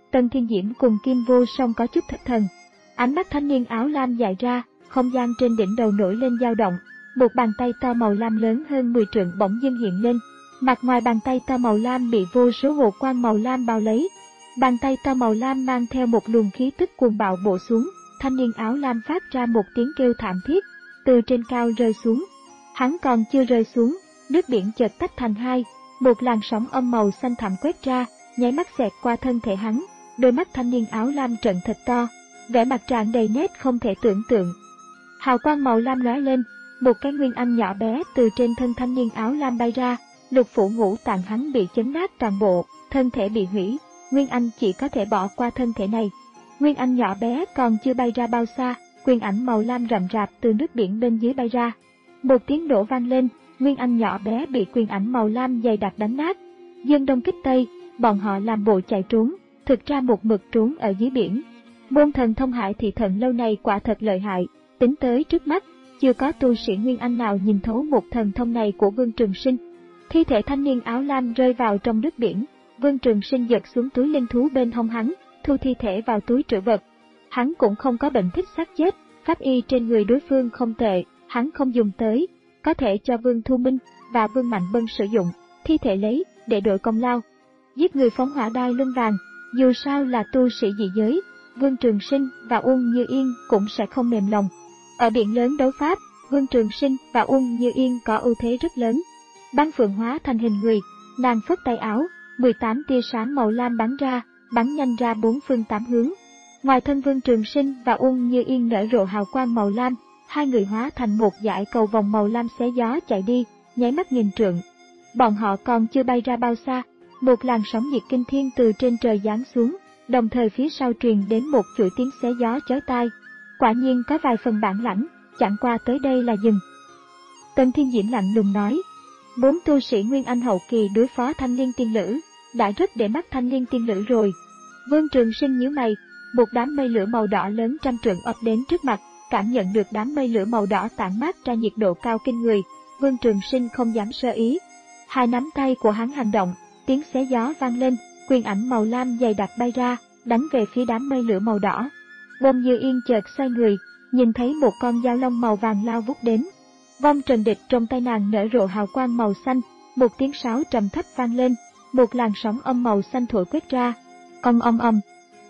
Tần Thiên Diễm cùng Kim Vô Song có chút thất thần. Ánh mắt thanh niên áo lam dại ra, không gian trên đỉnh đầu nổi lên dao động. Một bàn tay to màu lam lớn hơn mười trượng bỗng dưng hiện lên. Mặt ngoài bàn tay to màu lam bị vô số hồ quang màu lam bao lấy. Bàn tay to màu lam mang theo một luồng khí tức cuồng bạo bổ xuống. Thanh niên áo lam phát ra một tiếng kêu thảm thiết, từ trên cao rơi xuống. Hắn còn chưa rơi xuống, nước biển chợt tách thành hai, một làn sóng âm màu xanh thẳm quét ra, nháy mắt xẹt qua thân thể hắn. Đôi mắt thanh niên áo lam trợn thật to, vẻ mặt tràn đầy nét không thể tưởng tượng. Hào quang màu lam lóe lên, một cái nguyên anh nhỏ bé từ trên thân thanh niên áo lam bay ra, lục phủ ngũ tạng hắn bị chấn nát toàn bộ, thân thể bị hủy, nguyên anh chỉ có thể bỏ qua thân thể này. Nguyên anh nhỏ bé còn chưa bay ra bao xa, quyền ảnh màu lam rậm rạp từ nước biển bên dưới bay ra. Một tiếng nổ vang lên, nguyên anh nhỏ bé bị quyền ảnh màu lam dày đặc đánh nát. Dương đông kích tây, bọn họ làm bộ chạy trốn, thực ra một mực trốn ở dưới biển. Môn thần thông hải thị thần lâu này quả thật lợi hại, tính tới trước mắt, chưa có tu sĩ nguyên anh nào nhìn thấu một thần thông này của Vương Trường Sinh. Thi thể thanh niên áo lam rơi vào trong nước biển, Vương Trường Sinh giật xuống túi linh thú bên hông hắn, thu thi thể vào túi trữ vật. Hắn cũng không có bệnh thích xác chết, pháp y trên người đối phương không tệ, hắn không dùng tới, có thể cho Vương Thu Minh và Vương Mạnh Bân sử dụng, thi thể lấy để đổi công lao. Giết người phóng hỏa đai lưng vàng, dù sao là tu sĩ dị giới, Vương Trường Sinh và Uông Như Yên cũng sẽ không mềm lòng. Ở biển lớn đấu pháp, Vương Trường Sinh và Uông Như Yên có ưu thế rất lớn. Băng phượng hóa thành hình người, nàng phất tay áo, mười tám tia sáng màu lam bắn ra, bắn nhanh ra bốn phương tám hướng. Ngoài thân Vương Trường Sinh và Uông Như Yên nở rộ hào quang màu lam, hai người hóa thành một dải cầu vòng màu lam xé gió chạy đi, nháy mắt nghìn trượng. Bọn họ còn chưa bay ra bao xa, một làn sóng nhiệt kinh thiên từ trên trời giáng xuống, đồng thời phía sau truyền đến một chuỗi tiếng xé gió chói tai. Quả nhiên có vài phần bản lãnh, chẳng qua tới đây là dừng. Tần Thiên Diễm lạnh lùng nói, bốn tu sĩ Nguyên Anh hậu kỳ đối phó Thanh Liên Tiên Lữ, đã rất để mắt Thanh Liên Tiên Lữ rồi. Vương Trường Sinh nhíu mày, một đám mây lửa màu đỏ lớn trăm trượng ập đến trước mặt, cảm nhận được đám mây lửa màu đỏ tản mát ra nhiệt độ cao kinh người, Vương Trường Sinh không dám sơ ý. Hai nắm tay của hắn hành động, tiếng xé gió vang lên, quyền ảnh màu lam dày đặc bay ra, đánh về phía đám mây lửa màu đỏ. Bông Như Yên chợt xoay người, nhìn thấy một con dao long màu vàng lao vút đến. Vong Trần Địch trong tay nàng nở rộ hào quang màu xanh, một tiếng sáo trầm thấp vang lên, một làn sóng âm màu xanh thổi quét ra. Ong ong ong.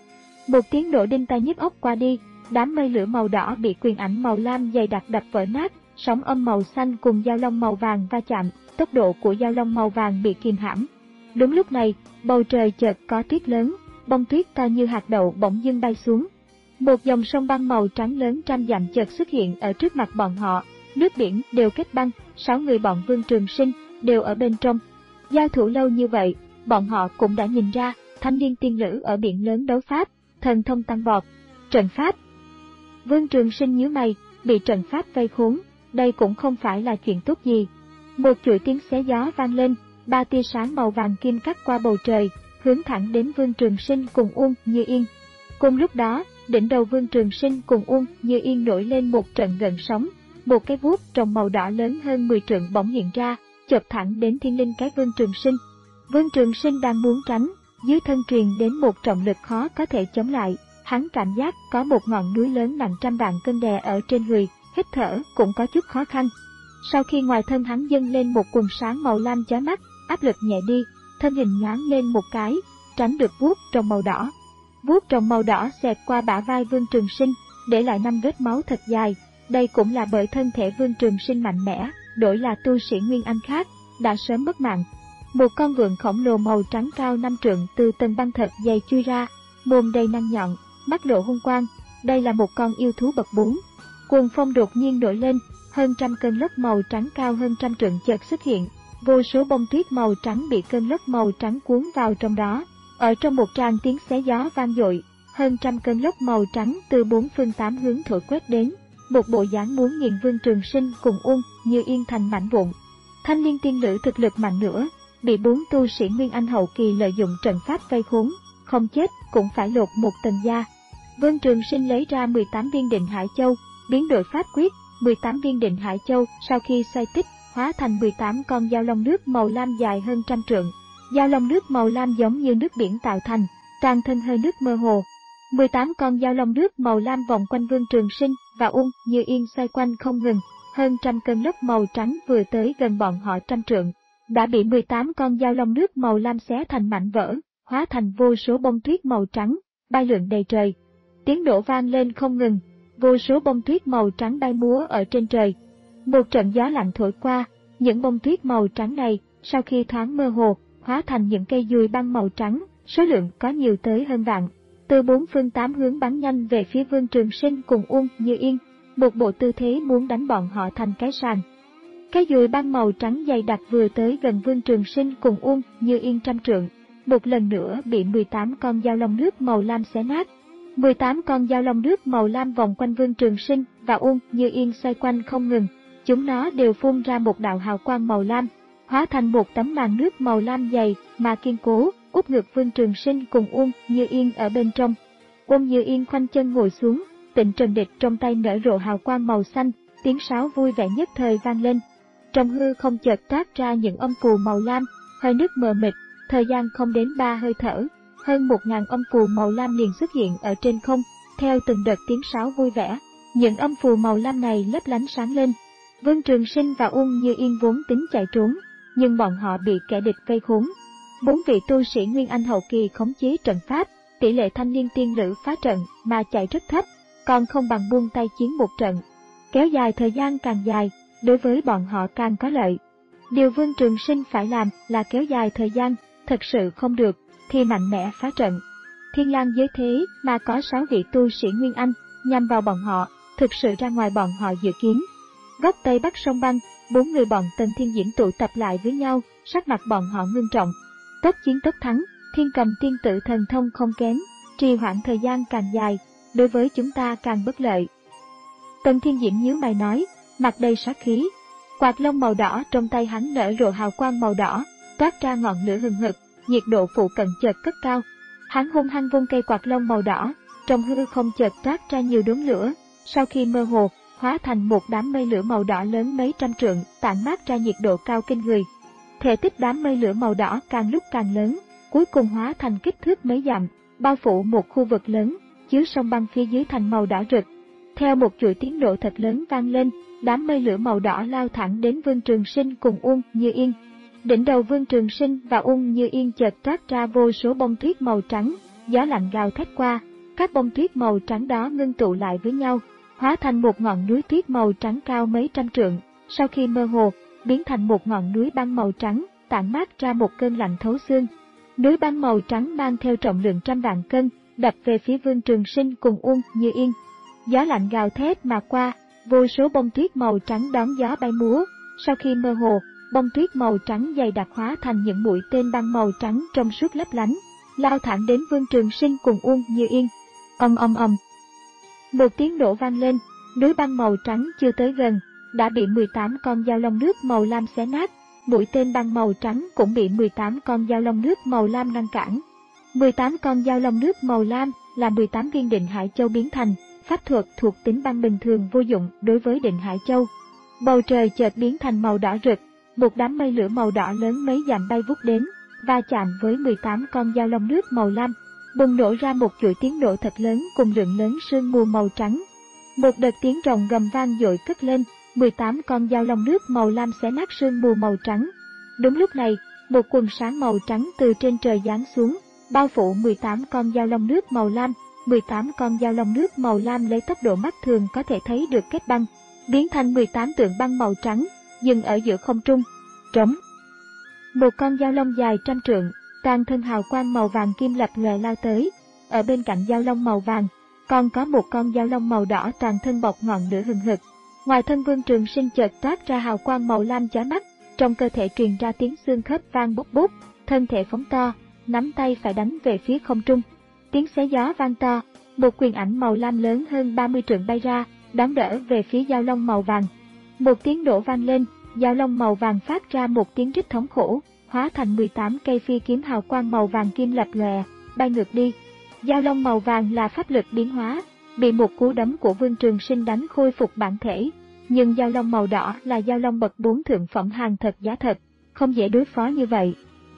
Một tiếng nổ đinh tai nhức óc qua đi, đám mây lửa màu đỏ bị quyền ảnh màu lam dày đặc đập vỡ nát, sóng âm màu xanh cùng dao long màu vàng va chạm, tốc độ của dao long màu vàng bị kìm hãm. Đúng lúc này, bầu trời chợt có tuyết lớn, bông tuyết to như hạt đậu bỗng dưng bay xuống. Một dòng sông băng màu trắng lớn trăm dặm chợt xuất hiện ở trước mặt bọn họ, nước biển đều kết băng, sáu người bọn Vương Trường Sinh đều ở bên trong. Giao thủ lâu như vậy, bọn họ cũng đã nhìn ra, Thanh Liên Tiên Lữ ở biển lớn đấu pháp, thần thông tăng vọt. Trận pháp. Vương Trường Sinh nhíu mày, bị trận pháp vây khốn, đây cũng không phải là chuyện tốt gì. Một chuỗi tiếng xé gió vang lên, ba tia sáng màu vàng kim cắt qua bầu trời, hướng thẳng đến Vương Trường Sinh cùng Uông Như Yên. Cùng lúc đó, đỉnh đầu Vương Trường Sinh cùng Uông Như Yên nổi lên một trận gợn sóng, một cái vuốt trồng màu đỏ lớn hơn mười trượng bỗng hiện ra, chộp thẳng đến thiên linh cái Vương Trường Sinh. Vương Trường Sinh đang muốn tránh, dưới thân truyền đến một trọng lực khó có thể chống lại, hắn cảm giác có một ngọn núi lớn nặng trăm vạn cân đè ở trên người, hít thở cũng có chút khó khăn. Sau khi ngoài thân hắn dâng lên một quần sáng màu lam chói mắt, áp lực nhẹ đi, thân hình nhoáng lên một cái, tránh được vuốt trồng màu đỏ. Vuốt trồng màu đỏ xẹt qua bả vai Vương Trường Sinh, để lại năm vết máu thật dài. Đây cũng là bởi thân thể Vương Trường Sinh mạnh mẽ, đổi là tu sĩ Nguyên Anh khác, đã sớm mất mạng. Một con vượn khổng lồ màu trắng cao năm trượng từ tầng băng thật dày chui ra, mồm đầy nanh nhọn, mắt lộ hung quang. Đây là một con yêu thú bậc bốn. Cuồng phong đột nhiên nổi lên, hơn trăm cơn lốc màu trắng cao hơn trăm trượng chợt xuất hiện, vô số bông tuyết màu trắng bị cơn lốc màu trắng cuốn vào trong đó. Ở trong một tràng tiếng xé gió vang dội, hơn trăm cơn lốc màu trắng từ bốn phương tám hướng thổi quét đến, một bộ dáng muốn nghiền Vương Trường Sinh cùng Uông Như Yên thành mảnh vụn. Thanh Liên Tiên Lữ thực lực mạnh nữa, bị bốn tu sĩ Nguyên Anh hậu kỳ lợi dụng trận pháp vây khốn, không chết cũng phải lột một tầng da. Vương Trường Sinh lấy ra mười tám viên Định Hải Châu, biến đổi pháp quyết, mười tám viên Định Hải Châu sau khi xoay tích, hóa thành mười tám con dao long nước màu lam dài hơn trăm trượng. Dao long nước màu lam giống như nước biển tạo thành, toàn thân hơi nước mơ hồ. mười tám con dao long nước màu lam vòng quanh Vương Trường Sinh và Uông Như Yên xoay quanh không ngừng, hơn trăm cơn lốc màu trắng vừa tới gần bọn họ trăm trượng, đã bị mười tám con dao long nước màu lam xé thành mảnh vỡ, hóa thành vô số bông tuyết màu trắng, bay lượn đầy trời. Tiếng nổ vang lên không ngừng, vô số bông tuyết màu trắng bay múa ở trên trời. Một trận gió lạnh thổi qua, những bông tuyết màu trắng này, sau khi thoáng mơ hồ, hóa thành những cây dùi băng màu trắng, số lượng có nhiều tới hơn vạn. Từ bốn phương tám hướng bắn nhanh về phía Vương Trường Sinh cùng Uông Như Yên, một bộ tư thế muốn đánh bọn họ thành cái sàng. Cái dùi băng màu trắng dày đặc vừa tới gần Vương Trường Sinh cùng Uông Như Yên trăm trượng, một lần nữa bị mười tám con dao long nước màu lam xé nát. mười tám con dao long nước màu lam vòng quanh Vương Trường Sinh và Uông Như Yên xoay quanh không ngừng, chúng nó đều phun ra một đạo hào quang màu lam, hóa thành một tấm màn nước màu lam dày mà kiên cố, úp ngược Vương Trường Sinh cùng Uông Như Yên ở bên trong. Uông Như Yên khoanh chân ngồi xuống, Tịnh Trần Địch trong tay nở rộ hào quang màu xanh, tiếng sáo vui vẻ nhất thời vang lên. Trong hư không chợt toát ra những âm phù màu lam, hơi nước mờ mịt, thời gian không đến ba hơi thở, hơn một ngàn âm phù màu lam liền xuất hiện ở trên không, theo từng đợt tiếng sáo vui vẻ. Những âm phù màu lam này lấp lánh sáng lên. Vương Trường Sinh và Uông Như Yên vốn tính chạy trốn, nhưng bọn họ bị kẻ địch vây khốn. Bốn vị tu sĩ Nguyên Anh hậu kỳ khống chế trận pháp, tỷ lệ thanh niên tiên nữ phá trận mà chạy rất thấp, còn không bằng buông tay chiến một trận. Kéo dài thời gian càng dài, đối với bọn họ càng có lợi. Điều Vương Trường Sinh phải làm là kéo dài thời gian, thật sự không được, thì mạnh mẽ phá trận. Thiên Lang giới thế mà có sáu vị tu sĩ Nguyên Anh, nhằm vào bọn họ, thực sự ra ngoài bọn họ dự kiến. Góc Tây Bắc sông băng, bốn người bọn Tần Thiên Diễm tụ tập lại với nhau, sắc mặt bọn họ ngưng trọng. Tốc chiến tốc thắng, Thiên Cầm tiên tử thần thông không kém, trì hoãn thời gian càng dài, đối với chúng ta càng bất lợi. Tần Thiên Diễm nhíu mày nói, mặt đầy sát khí. Quạt lông màu đỏ trong tay hắn nở rộ hào quang màu đỏ, toát ra ngọn lửa hừng hực, nhiệt độ phụ cận chợt cất cao. Hắn hung hăng vung cây quạt lông màu đỏ, trong hư không chợt toát ra nhiều đốm lửa, sau khi mơ hồ, hóa thành một đám mây lửa màu đỏ lớn mấy trăm trượng, tản mát ra nhiệt độ cao kinh người. Thể tích đám mây lửa màu đỏ càng lúc càng lớn, cuối cùng hóa thành kích thước mấy dặm, bao phủ một khu vực lớn, chứa sông băng phía dưới thành màu đỏ rực. Theo một chuỗi tiếng nổ thật lớn vang lên, đám mây lửa màu đỏ lao thẳng đến Vương Trường Sinh cùng Uông Như Yên. Đỉnh đầu Vương Trường Sinh và Uông Như Yên chợt toát ra vô số bông tuyết màu trắng, gió lạnh gào thét qua, các bông tuyết màu trắng đó ngưng tụ lại với nhau, hóa thành một ngọn núi tuyết màu trắng cao mấy trăm trượng, sau khi mơ hồ, biến thành một ngọn núi băng màu trắng, tản mát ra một cơn lạnh thấu xương. Núi băng màu trắng mang theo trọng lượng trăm vạn cân, đập về phía Vương Trường Sinh cùng Uông Như Yên. Gió lạnh gào thét mà qua, vô số bông tuyết màu trắng đón gió bay múa, sau khi mơ hồ, bông tuyết màu trắng dày đặc hóa thành những mũi tên băng màu trắng trong suốt lấp lánh, lao thẳng đến Vương Trường Sinh cùng Uông Như Yên. Ầm ầm ầm. Một tiếng nổ vang lên, núi băng màu trắng chưa tới gần, đã bị mười tám con dao long nước màu lam xé nát, mũi tên băng màu trắng cũng bị mười tám con dao long nước màu lam ngăn cản. mười tám con dao long nước màu lam là mười tám viên Định Hải Châu biến thành, pháp thuật thuộc tính băng bình thường vô dụng đối với Định Hải Châu. Bầu trời chợt biến thành màu đỏ rực, một đám mây lửa màu đỏ lớn mấy dặm bay vút đến, va chạm với mười tám con dao long nước màu lam, bùng nổ ra một chuỗi tiếng nổ thật lớn cùng lượng lớn sương mù màu trắng. Một đợt tiếng rồng gầm vang dội cất lên, mười tám con dao long nước màu lam xé nát sương mù màu trắng. Đúng lúc này, một quần sáng màu trắng từ trên trời giáng xuống, bao phủ mười tám con dao long nước màu lam. mười tám con dao long nước màu lam lấy tốc độ mắt thường có thể thấy được kết băng, biến thành mười tám tượng băng màu trắng, dừng ở giữa không trung. Trống. Một con dao long dài trăm trượng, toàn thân hào quang màu vàng kim lập lòe lao tới. Ở bên cạnh dao long màu vàng, còn có một con dao long màu đỏ toàn thân bọc ngọn lửa hừng hực. Ngoài thân Vương Trường Sinh chợt toát ra hào quang màu lam chói mắt, trong cơ thể truyền ra tiếng xương khớp vang bút bút, thân thể phóng to, nắm tay phải đánh về phía không trung. Tiếng xé gió vang to, một quyền ảnh màu lam lớn hơn ba mươi trượng bay ra, đón đỡ về phía dao long màu vàng. Một tiếng nổ vang lên, dao long màu vàng phát ra một tiếng rít thống khổ, hóa thành mười tám cây phi kiếm hào quang màu vàng kim lập lòe, bay ngược đi. Dao long màu vàng là pháp lực biến hóa, bị một cú đấm của Vương Trường Sinh đánh khôi phục bản thể, nhưng dao long màu đỏ là dao long bậc bốn thượng phẩm hàng thật giá thật, không dễ đối phó như vậy.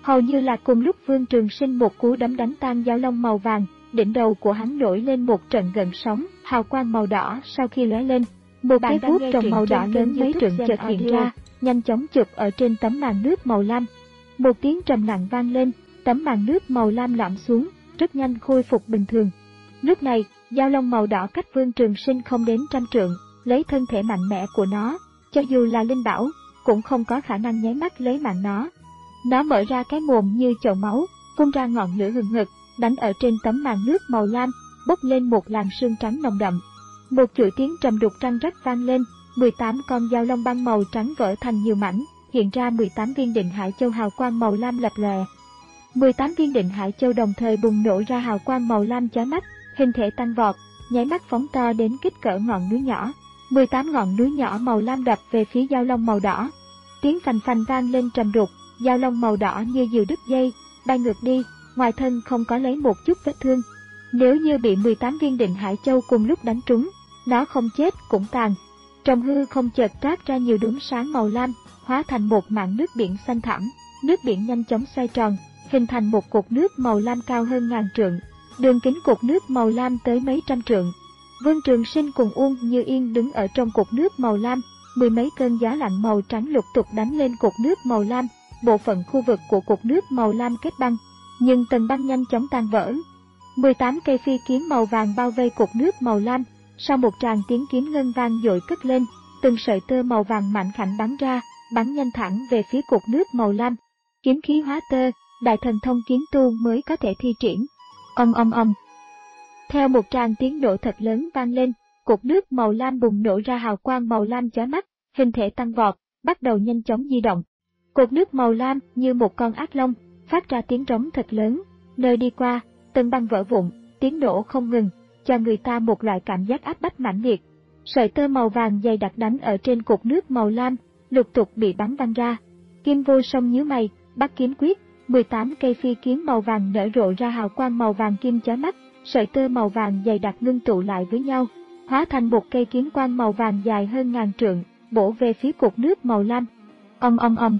Hầu như là cùng lúc Vương Trường Sinh một cú đấm đánh tan dao long màu vàng, đỉnh đầu của hắn nổi lên một trận gợn sóng, hào quang màu đỏ sau khi lóe lên, một cái bút trồng màu đỏ lớn mấy trượng chợt hiện ra, nhanh chóng chụp ở trên tấm màn nước màu lam. Một tiếng trầm nặng vang lên, tấm màn nước màu lam lõm xuống, rất nhanh khôi phục bình thường. Lúc này, dao long màu đỏ cách Vương Trường Sinh không đến trăm trượng, lấy thân thể mạnh mẽ của nó, cho dù là linh bảo, cũng không có khả năng nháy mắt lấy mạng nó. Nó mở ra cái mồm như chậu máu, phun ra ngọn lửa hừng hực, đánh ở trên tấm màn nước màu lam, bốc lên một làn sương trắng nồng đậm. Một chuỗi tiếng trầm đục răng rắc vang lên, mười tám con dao long băng màu trắng vỡ thành nhiều mảnh, hiện ra mười tám viên định hải châu hào quang màu lam lập lòe. mười tám viên định hải châu đồng thời bùng nổ ra hào quang màu lam chói mắt, hình thể tăng vọt, nháy mắt phóng to đến kích cỡ ngọn núi nhỏ. mười tám ngọn núi nhỏ màu lam đập về phía dao long màu đỏ. Tiếng phành phành vang lên trầm đục, dao long màu đỏ như diều đứt dây, bay ngược đi, ngoài thân không có lấy một chút vết thương. Nếu như bị mười tám viên định hải châu cùng lúc đánh trúng, nó không chết cũng tàn. Trong hư không chợt toát ra nhiều đốm sáng màu lam, hóa thành một mảng nước biển xanh thẳm, nước biển nhanh chóng xoay tròn, hình thành một cột nước màu lam cao hơn ngàn trượng. Đường kính cột nước màu lam tới mấy trăm trượng. Vương Trường Sinh cùng Uông Như Yên đứng ở trong cột nước màu lam, mười mấy cơn gió lạnh màu trắng lục tục đánh lên cột nước màu lam, bộ phận khu vực của cột nước màu lam kết băng, nhưng tầng băng nhanh chóng tan vỡ. mười tám cây phi kiếm màu vàng bao vây cột nước màu lam, sau một tràng tiếng kiếm ngân vang dội cất lên, từng sợi tơ màu vàng mảnh khảnh bắn ra, bắn nhanh thẳng về phía cột nước màu lam. Kiếm khí hóa tơ, đại thần thông kiếm tu mới có thể thi triển. Ong ong ong. Theo một tràng tiếng nổ thật lớn vang lên, cột nước màu lam bùng nổ ra hào quang màu lam chói mắt, hình thể tăng vọt, bắt đầu nhanh chóng di động. Cột nước màu lam như một con ác long, phát ra tiếng rống thật lớn, nơi đi qua, tầng băng vỡ vụn, tiếng nổ không ngừng, cho người ta một loại cảm giác áp bách mãnh liệt. Sợi tơ màu vàng dày đặc đánh ở trên cột nước màu lam, lục tục bị bắn văng ra. Kim Vô Song nhíu mày, bắt kiếm quyết, mười tám cây phi kiếm màu vàng nở rộ ra hào quang màu vàng kim chói mắt, sợi tơ màu vàng dày đặc ngưng tụ lại với nhau, hóa thành một cây kiếm quang màu vàng dài hơn ngàn trượng, bổ về phía cột nước màu lam. Ong ong ong.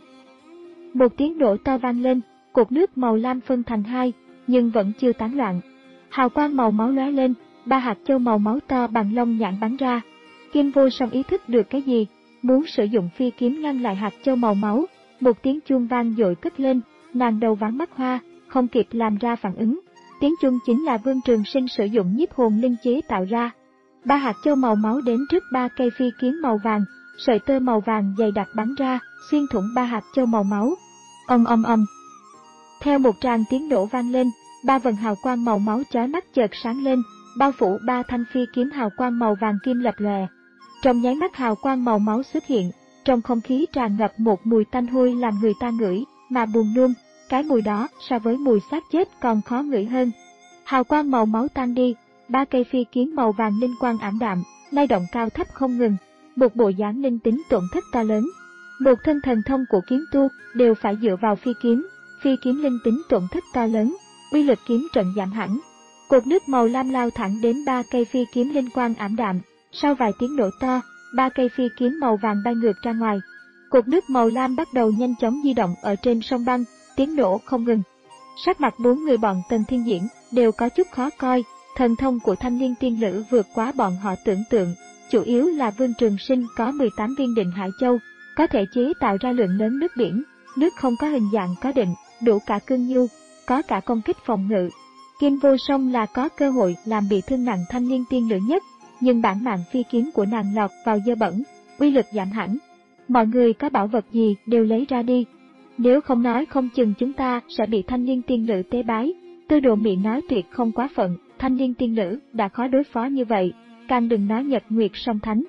Một tiếng nổ to vang lên, cột nước màu lam phân thành hai, nhưng vẫn chưa tán loạn. Hào quang màu máu lóe lên, ba hạt châu màu máu to bằng lông nhạn bắn ra. Kim Vô Song ý thức được cái gì, muốn sử dụng phi kiếm ngăn lại hạt châu màu máu. Một tiếng chuông vang dội cất lên, nàng đầu váng mắt hoa, không kịp làm ra phản ứng. Tiếng chuông chính là Vương Trường Sinh sử dụng nhiếp hồn linh chế tạo ra. Ba hạt châu màu máu đến trước ba cây phi kiếm màu vàng, sợi tơ màu vàng dày đặc bắn ra, xuyên thủng ba hạt châu màu máu. Ong ong ong. Theo một tràng tiếng nổ vang lên, ba vầng hào quang màu máu chói mắt chợt sáng lên, bao phủ ba thanh phi kiếm hào quang màu vàng kim lập lòe. Trong nháy mắt hào quang màu máu xuất hiện, trong không khí tràn ngập một mùi tanh hôi làm người ta ngửi mà buồn nôn, cái mùi đó so với mùi xác chết còn khó ngửi hơn. Hào quang màu máu tan đi, ba cây phi kiếm màu vàng linh quang ảm đạm, lay động cao thấp không ngừng, một bộ dáng linh tính tổn thất to lớn. Một thân thần thông của kiếm tu đều phải dựa vào phi kiếm, phi kiếm linh tính tổn thất to lớn, uy lực kiếm trận giảm hẳn. Cột nước màu lam lao thẳng đến ba cây phi kiếm linh quang ảm đạm, sau vài tiếng nổ to, ba cây phi kiếm màu vàng bay ngược ra ngoài. Cột nước màu lam bắt đầu nhanh chóng di động ở trên sông băng, tiếng nổ không ngừng. Sắc mặt bốn người bọn Tần Thiên Diễn đều có chút khó coi, thần thông của thanh niên tiên lữ vượt quá bọn họ tưởng tượng, chủ yếu là Vương Trường Sinh có mười tám viên định hải châu, có thể chế tạo ra lượng lớn nước biển, nước không có hình dạng có định, đủ cả cương nhu, có cả công kích phòng ngự. Kim Vô Song là có cơ hội làm bị thương nặng thanh niên tiên lữ nhất, nhưng bản mạng phi kiếm của nàng lọt vào dơ bẩn, uy lực giảm hẳn. Mọi người có bảo vật gì đều lấy ra đi. Nếu không nói không chừng chúng ta sẽ bị thanh niên tiên lữ tế bái. Tư Đồ miệng nói tuyệt không quá phận, thanh niên tiên lữ đã khó đối phó như vậy, càng đừng nói Nhật Nguyệt song thánh.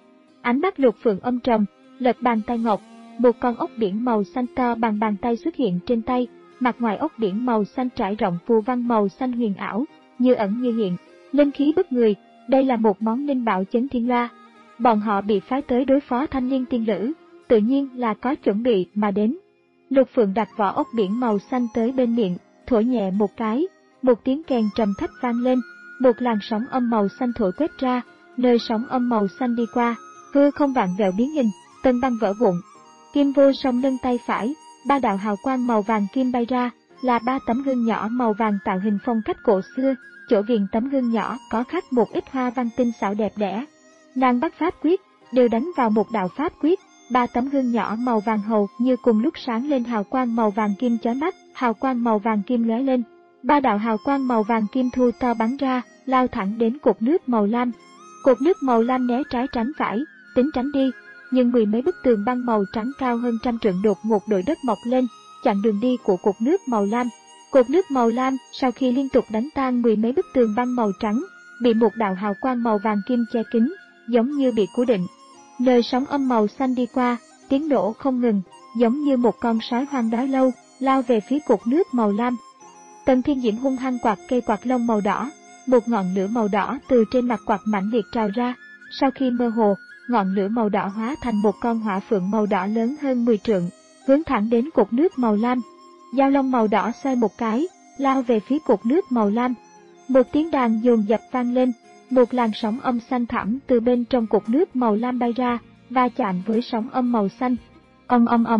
Ánh mắt Lục Phượng âm trầm, lật bàn tay ngọc, một con ốc biển màu xanh to bằng bàn tay xuất hiện trên tay, mặt ngoài ốc biển màu xanh trải rộng phù văn màu xanh huyền ảo, như ẩn như hiện, linh khí bức người. Đây là một món linh bảo chấn thiên loa. Bọn họ bị phái tới đối phó thanh niên tiên lữ, tự nhiên là có chuẩn bị mà đến. Lục Phượng đặt vỏ ốc biển màu xanh tới bên miệng, thổi nhẹ một cái, một tiếng kèn trầm thấp vang lên, một làn sóng âm màu xanh thổi quét ra, nơi sóng âm màu xanh đi qua, hư không vạn vẹo biến hình, tân băng vỡ vụn. Kim Vô Song nâng tay phải, ba đạo hào quang màu vàng kim bay ra, là ba tấm gương nhỏ màu vàng tạo hình phong cách cổ xưa, chỗ viền tấm gương nhỏ có khắc một ít hoa văn tinh xảo đẹp đẽ. Nàng bắt pháp quyết, đều đánh vào một đạo pháp quyết, ba tấm gương nhỏ màu vàng hầu như cùng lúc sáng lên hào quang màu vàng kim chói mắt, hào quang màu vàng kim lóe lên. Ba đạo hào quang màu vàng kim thu to bắn ra, lao thẳng đến cột nước màu lam. Cột nước màu lam né trái tránh phải, tính tránh đi, nhưng mười mấy bức tường băng màu trắng cao hơn trăm trượng đột ngột đội đất mọc lên, chặn đường đi của cột nước màu lam. Cột nước màu lam sau khi liên tục đánh tan mười mấy bức tường băng màu trắng, bị một đạo hào quang màu vàng kim che kín, giống như bị cố định. Nơi sóng âm màu xanh đi qua, tiếng nổ không ngừng, giống như một con sói hoang đói lâu, lao về phía cột nước màu lam. Tần Thiên Diễm hung hăng quạt cây quạt lông màu đỏ, một ngọn lửa màu đỏ từ trên mặt quạt mãnh liệt trào ra, sau khi mơ hồ, ngọn lửa màu đỏ hóa thành một con hỏa phượng màu đỏ lớn hơn mười trượng, hướng thẳng đến cột nước màu lam. Dao long màu đỏ xoay một cái, lao về phía cột nước màu lam. Một tiếng đàn dồn dập vang lên, một làn sóng âm xanh thẳm từ bên trong cột nước màu lam bay ra, va chạm với sóng âm màu xanh. Ầm ầm ầm.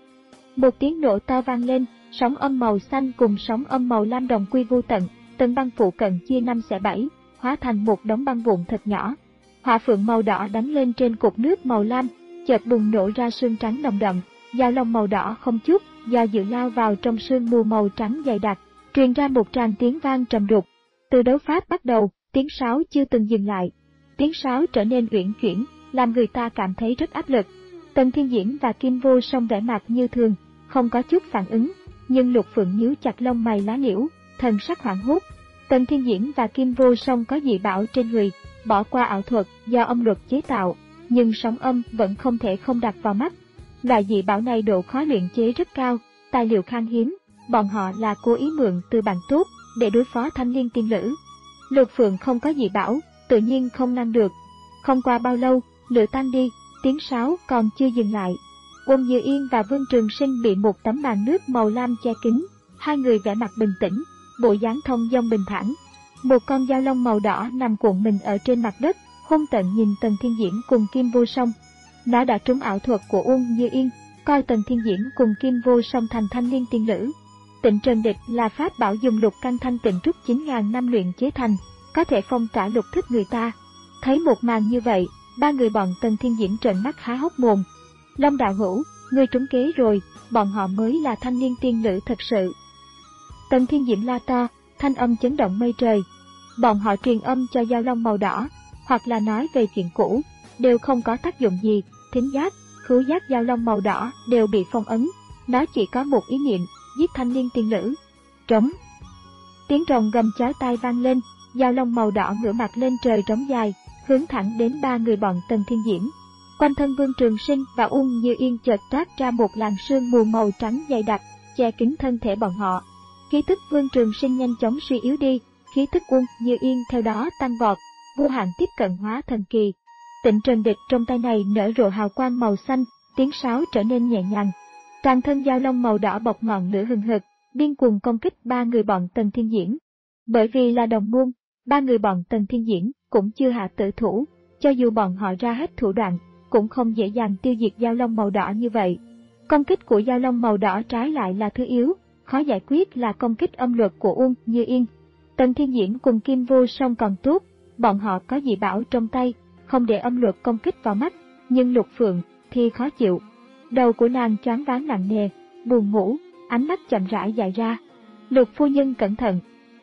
Một tiếng nổ to vang lên, sóng âm màu xanh cùng sóng âm màu lam đồng quy vô tận, tầng băng phụ cận chia năm xẻ bảy, hóa thành một đống băng vụn thật nhỏ. Hỏa phượng màu đỏ đánh lên trên cột nước màu lam, chợt bùng nổ ra sương trắng nồng đậm, dao long màu đỏ không chút do dự lao vào trong sương mù màu trắng dày đặc, truyền ra một tràng tiếng vang trầm đục. Từ đấu pháp bắt đầu, tiếng sáo chưa từng dừng lại. Tiếng sáo trở nên uyển chuyển, làm người ta cảm thấy rất áp lực. Tần Thiên Diễm và Kim Vô Song vẻ mặt như thường, không có chút phản ứng, nhưng Lục Phượng nhíu chặt lông mày lá liễu, thần sắc hoảng hốt. Tần Thiên Diễm và Kim Vô Song có dị bảo trên người, bỏ qua ảo thuật do âm luật chế tạo, nhưng sóng âm vẫn không thể không đặt vào mắt. Loại dị bảo này độ khó luyện chế rất cao, tài liệu khan hiếm, bọn họ là cố ý mượn từ bạn tốt để đối phó Thanh Liên tiên nữ. Lục Phượng không có dị bảo, tự nhiên không ngăn được. Không qua bao lâu, lửa tan đi, tiếng sáo còn chưa dừng lại. Uông Như Yên và Vương Trường Sinh bị một tấm màn nước màu lam che kín, hai người vẻ mặt bình tĩnh, bộ dáng thông dong bình thản. Một con dao long màu đỏ nằm cuộn mình ở trên mặt đất, hung tợn nhìn Tần Thiên Diễm cùng Kim Vô Song. Nó đã trúng ảo thuật của Uông Như Yên, coi Tần Thiên Diễm cùng Kim Vô Song thành Thanh Liên tiên nữ. Tịnh Trần Địch là pháp bảo dùng lục căn thanh tịnh trúc chín nghìn năm luyện chế thành, có thể phong tỏa lục thức người ta. Thấy một màn như vậy, ba người bọn Tần Thiên Diễm trợn mắt há hốc mồm. Long đạo hữu, ngươi trúng kế rồi, bọn họ mới là Thanh Liên tiên nữ thật sự. Tần Thiên Diễm la to, thanh âm chấn động mây trời. Bọn họ truyền âm cho dao long màu đỏ, hoặc là nói về chuyện cũ, đều không có tác dụng gì, thính giác, khứu giác dao long màu đỏ đều bị phong ấn, nó chỉ có một ý niệm, giết Thanh Liên tiên nữ. Trống. Tiếng rồng gầm chói tai vang lên, dao long màu đỏ ngửa mặt lên trời trống dài, hướng thẳng đến ba người bọn Tần Thiên Diễm. Quanh thân Vương Trường Sinh và Uông Như Yên chợt toát ra một làn sương mù màu trắng dày đặc, che kín thân thể bọn họ. Khí tức Vương Trường Sinh nhanh chóng suy yếu đi, khí tức Uông Như Yên theo đó tăng vọt, vô hạn tiếp cận hóa thần kỳ. Tịnh Trần Địch trong tay này nở rộ hào quang màu xanh, tiếng sáo trở nên nhẹ nhàng. Toàn thân dao long màu đỏ bọc ngọn lửa hừng hực, điên cuồng công kích ba người bọn Tần Thiên Diễm. Bởi vì là đồng môn, ba người bọn Tần Thiên Diễm cũng chưa hạ tử thủ, cho dù bọn họ ra hết thủ đoạn, cũng không dễ dàng tiêu diệt dao long màu đỏ như vậy. Công kích của dao long màu đỏ trái lại là thứ yếu, khó giải quyết là công kích âm luật của Uông Như Yên. Tần Thiên Diễm cùng Kim Vô Song còn tốt, bọn họ có dị bảo trong tay, không để âm luật công kích vào mắt, nhưng Lục Phượng thì khó chịu. Đầu của nàng choáng váng nặng nề, buồn ngủ, ánh mắt chậm rãi dài ra. Lục phu nhân cẩn thận.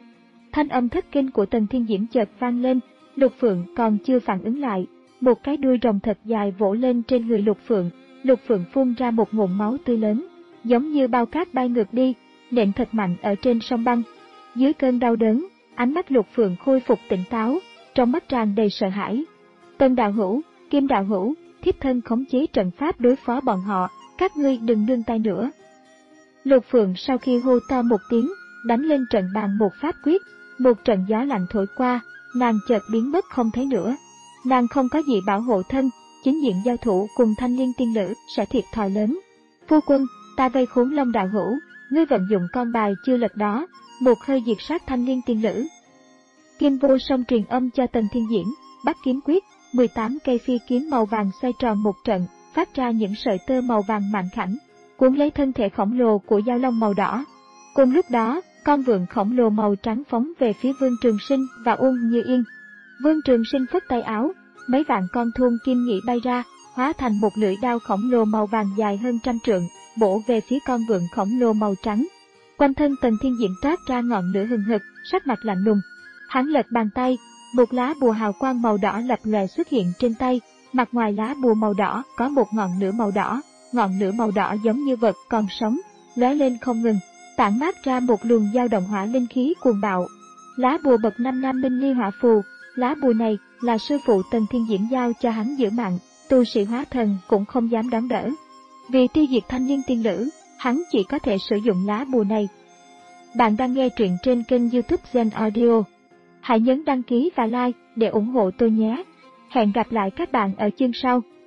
Thanh âm thất kinh của Tần Thiên Diễm chợt vang lên, Lục Phượng còn chưa phản ứng lại, một cái đuôi rồng thật dài vỗ lên trên người Lục Phượng, Lục Phượng phun ra một ngụm máu tươi lớn, giống như bao cát bay ngược đi, nện thật mạnh ở trên sông băng. Dưới cơn đau đớn, ánh mắt Lục Phượng khôi phục tỉnh táo, trong mắt tràn đầy sợ hãi. Tần đạo hữu, Kim đạo hữu, thiếp thân khống chế trận pháp đối phó bọn họ, các ngươi đừng nương tay nữa. Lục Phượng sau khi hô to một tiếng, đánh lên trận bàn một pháp quyết, một trận gió lạnh thổi qua, nàng chợt biến mất không thấy nữa. Nàng không có gì bảo hộ thân, chính diện giao thủ cùng Thanh Liên tiên nữ sẽ thiệt thòi lớn. Phu quân, ta vây khốn Long đạo hữu, ngươi vận dụng con bài chưa lật đó, một hơi diệt sát Thanh Liên tiên nữ. Kim Vô Song truyền âm cho Tần Thiên Diễm, bắt kiếm quyết, mười tám cây phi kiếm màu vàng xoay tròn một trận, phát ra những sợi tơ màu vàng mạnh khảnh. cuốn lấy thân thể khổng lồ của Dao Long màu đỏ. Cùng lúc đó, con vượn khổng lồ màu trắng phóng về phía Vương Trường Sinh và Uông Như Yên. Vương Trường Sinh phất tay áo, mấy vạn con thuôn kim nhị bay ra, hóa thành một lưỡi đao khổng lồ màu vàng dài hơn trăm trượng, bổ về phía con vượn khổng lồ màu trắng. Quanh thân Tần Thiên Diễm toát ra ngọn lửa hừng hực, sắc mặt lạnh lùng. Hắn lật bàn tay, một lá bùa hào quang màu đỏ lập lòe xuất hiện trên tay, mặt ngoài lá bùa màu đỏ có một ngọn lửa màu đỏ, ngọn lửa màu đỏ giống như vật còn sống, lóe lên không ngừng, tản mát ra một luồng dao động hỏa linh khí cuồng bạo. Lá bùa bậc năm Nam Minh Ly Hỏa Phù, lá bùa này là sư phụ Tần Thiên Diễm giao cho hắn giữ mạng, tu sĩ hóa thần cũng không dám đón đỡ. Vì tiêu diệt thanh niên tiên nữ, hắn chỉ có thể sử dụng lá bùa này. Bạn đang nghe truyện trên kênh YouTube Zen Audio. Hãy nhấn đăng ký và like để ủng hộ tôi nhé. Hẹn gặp lại các bạn ở chương sau.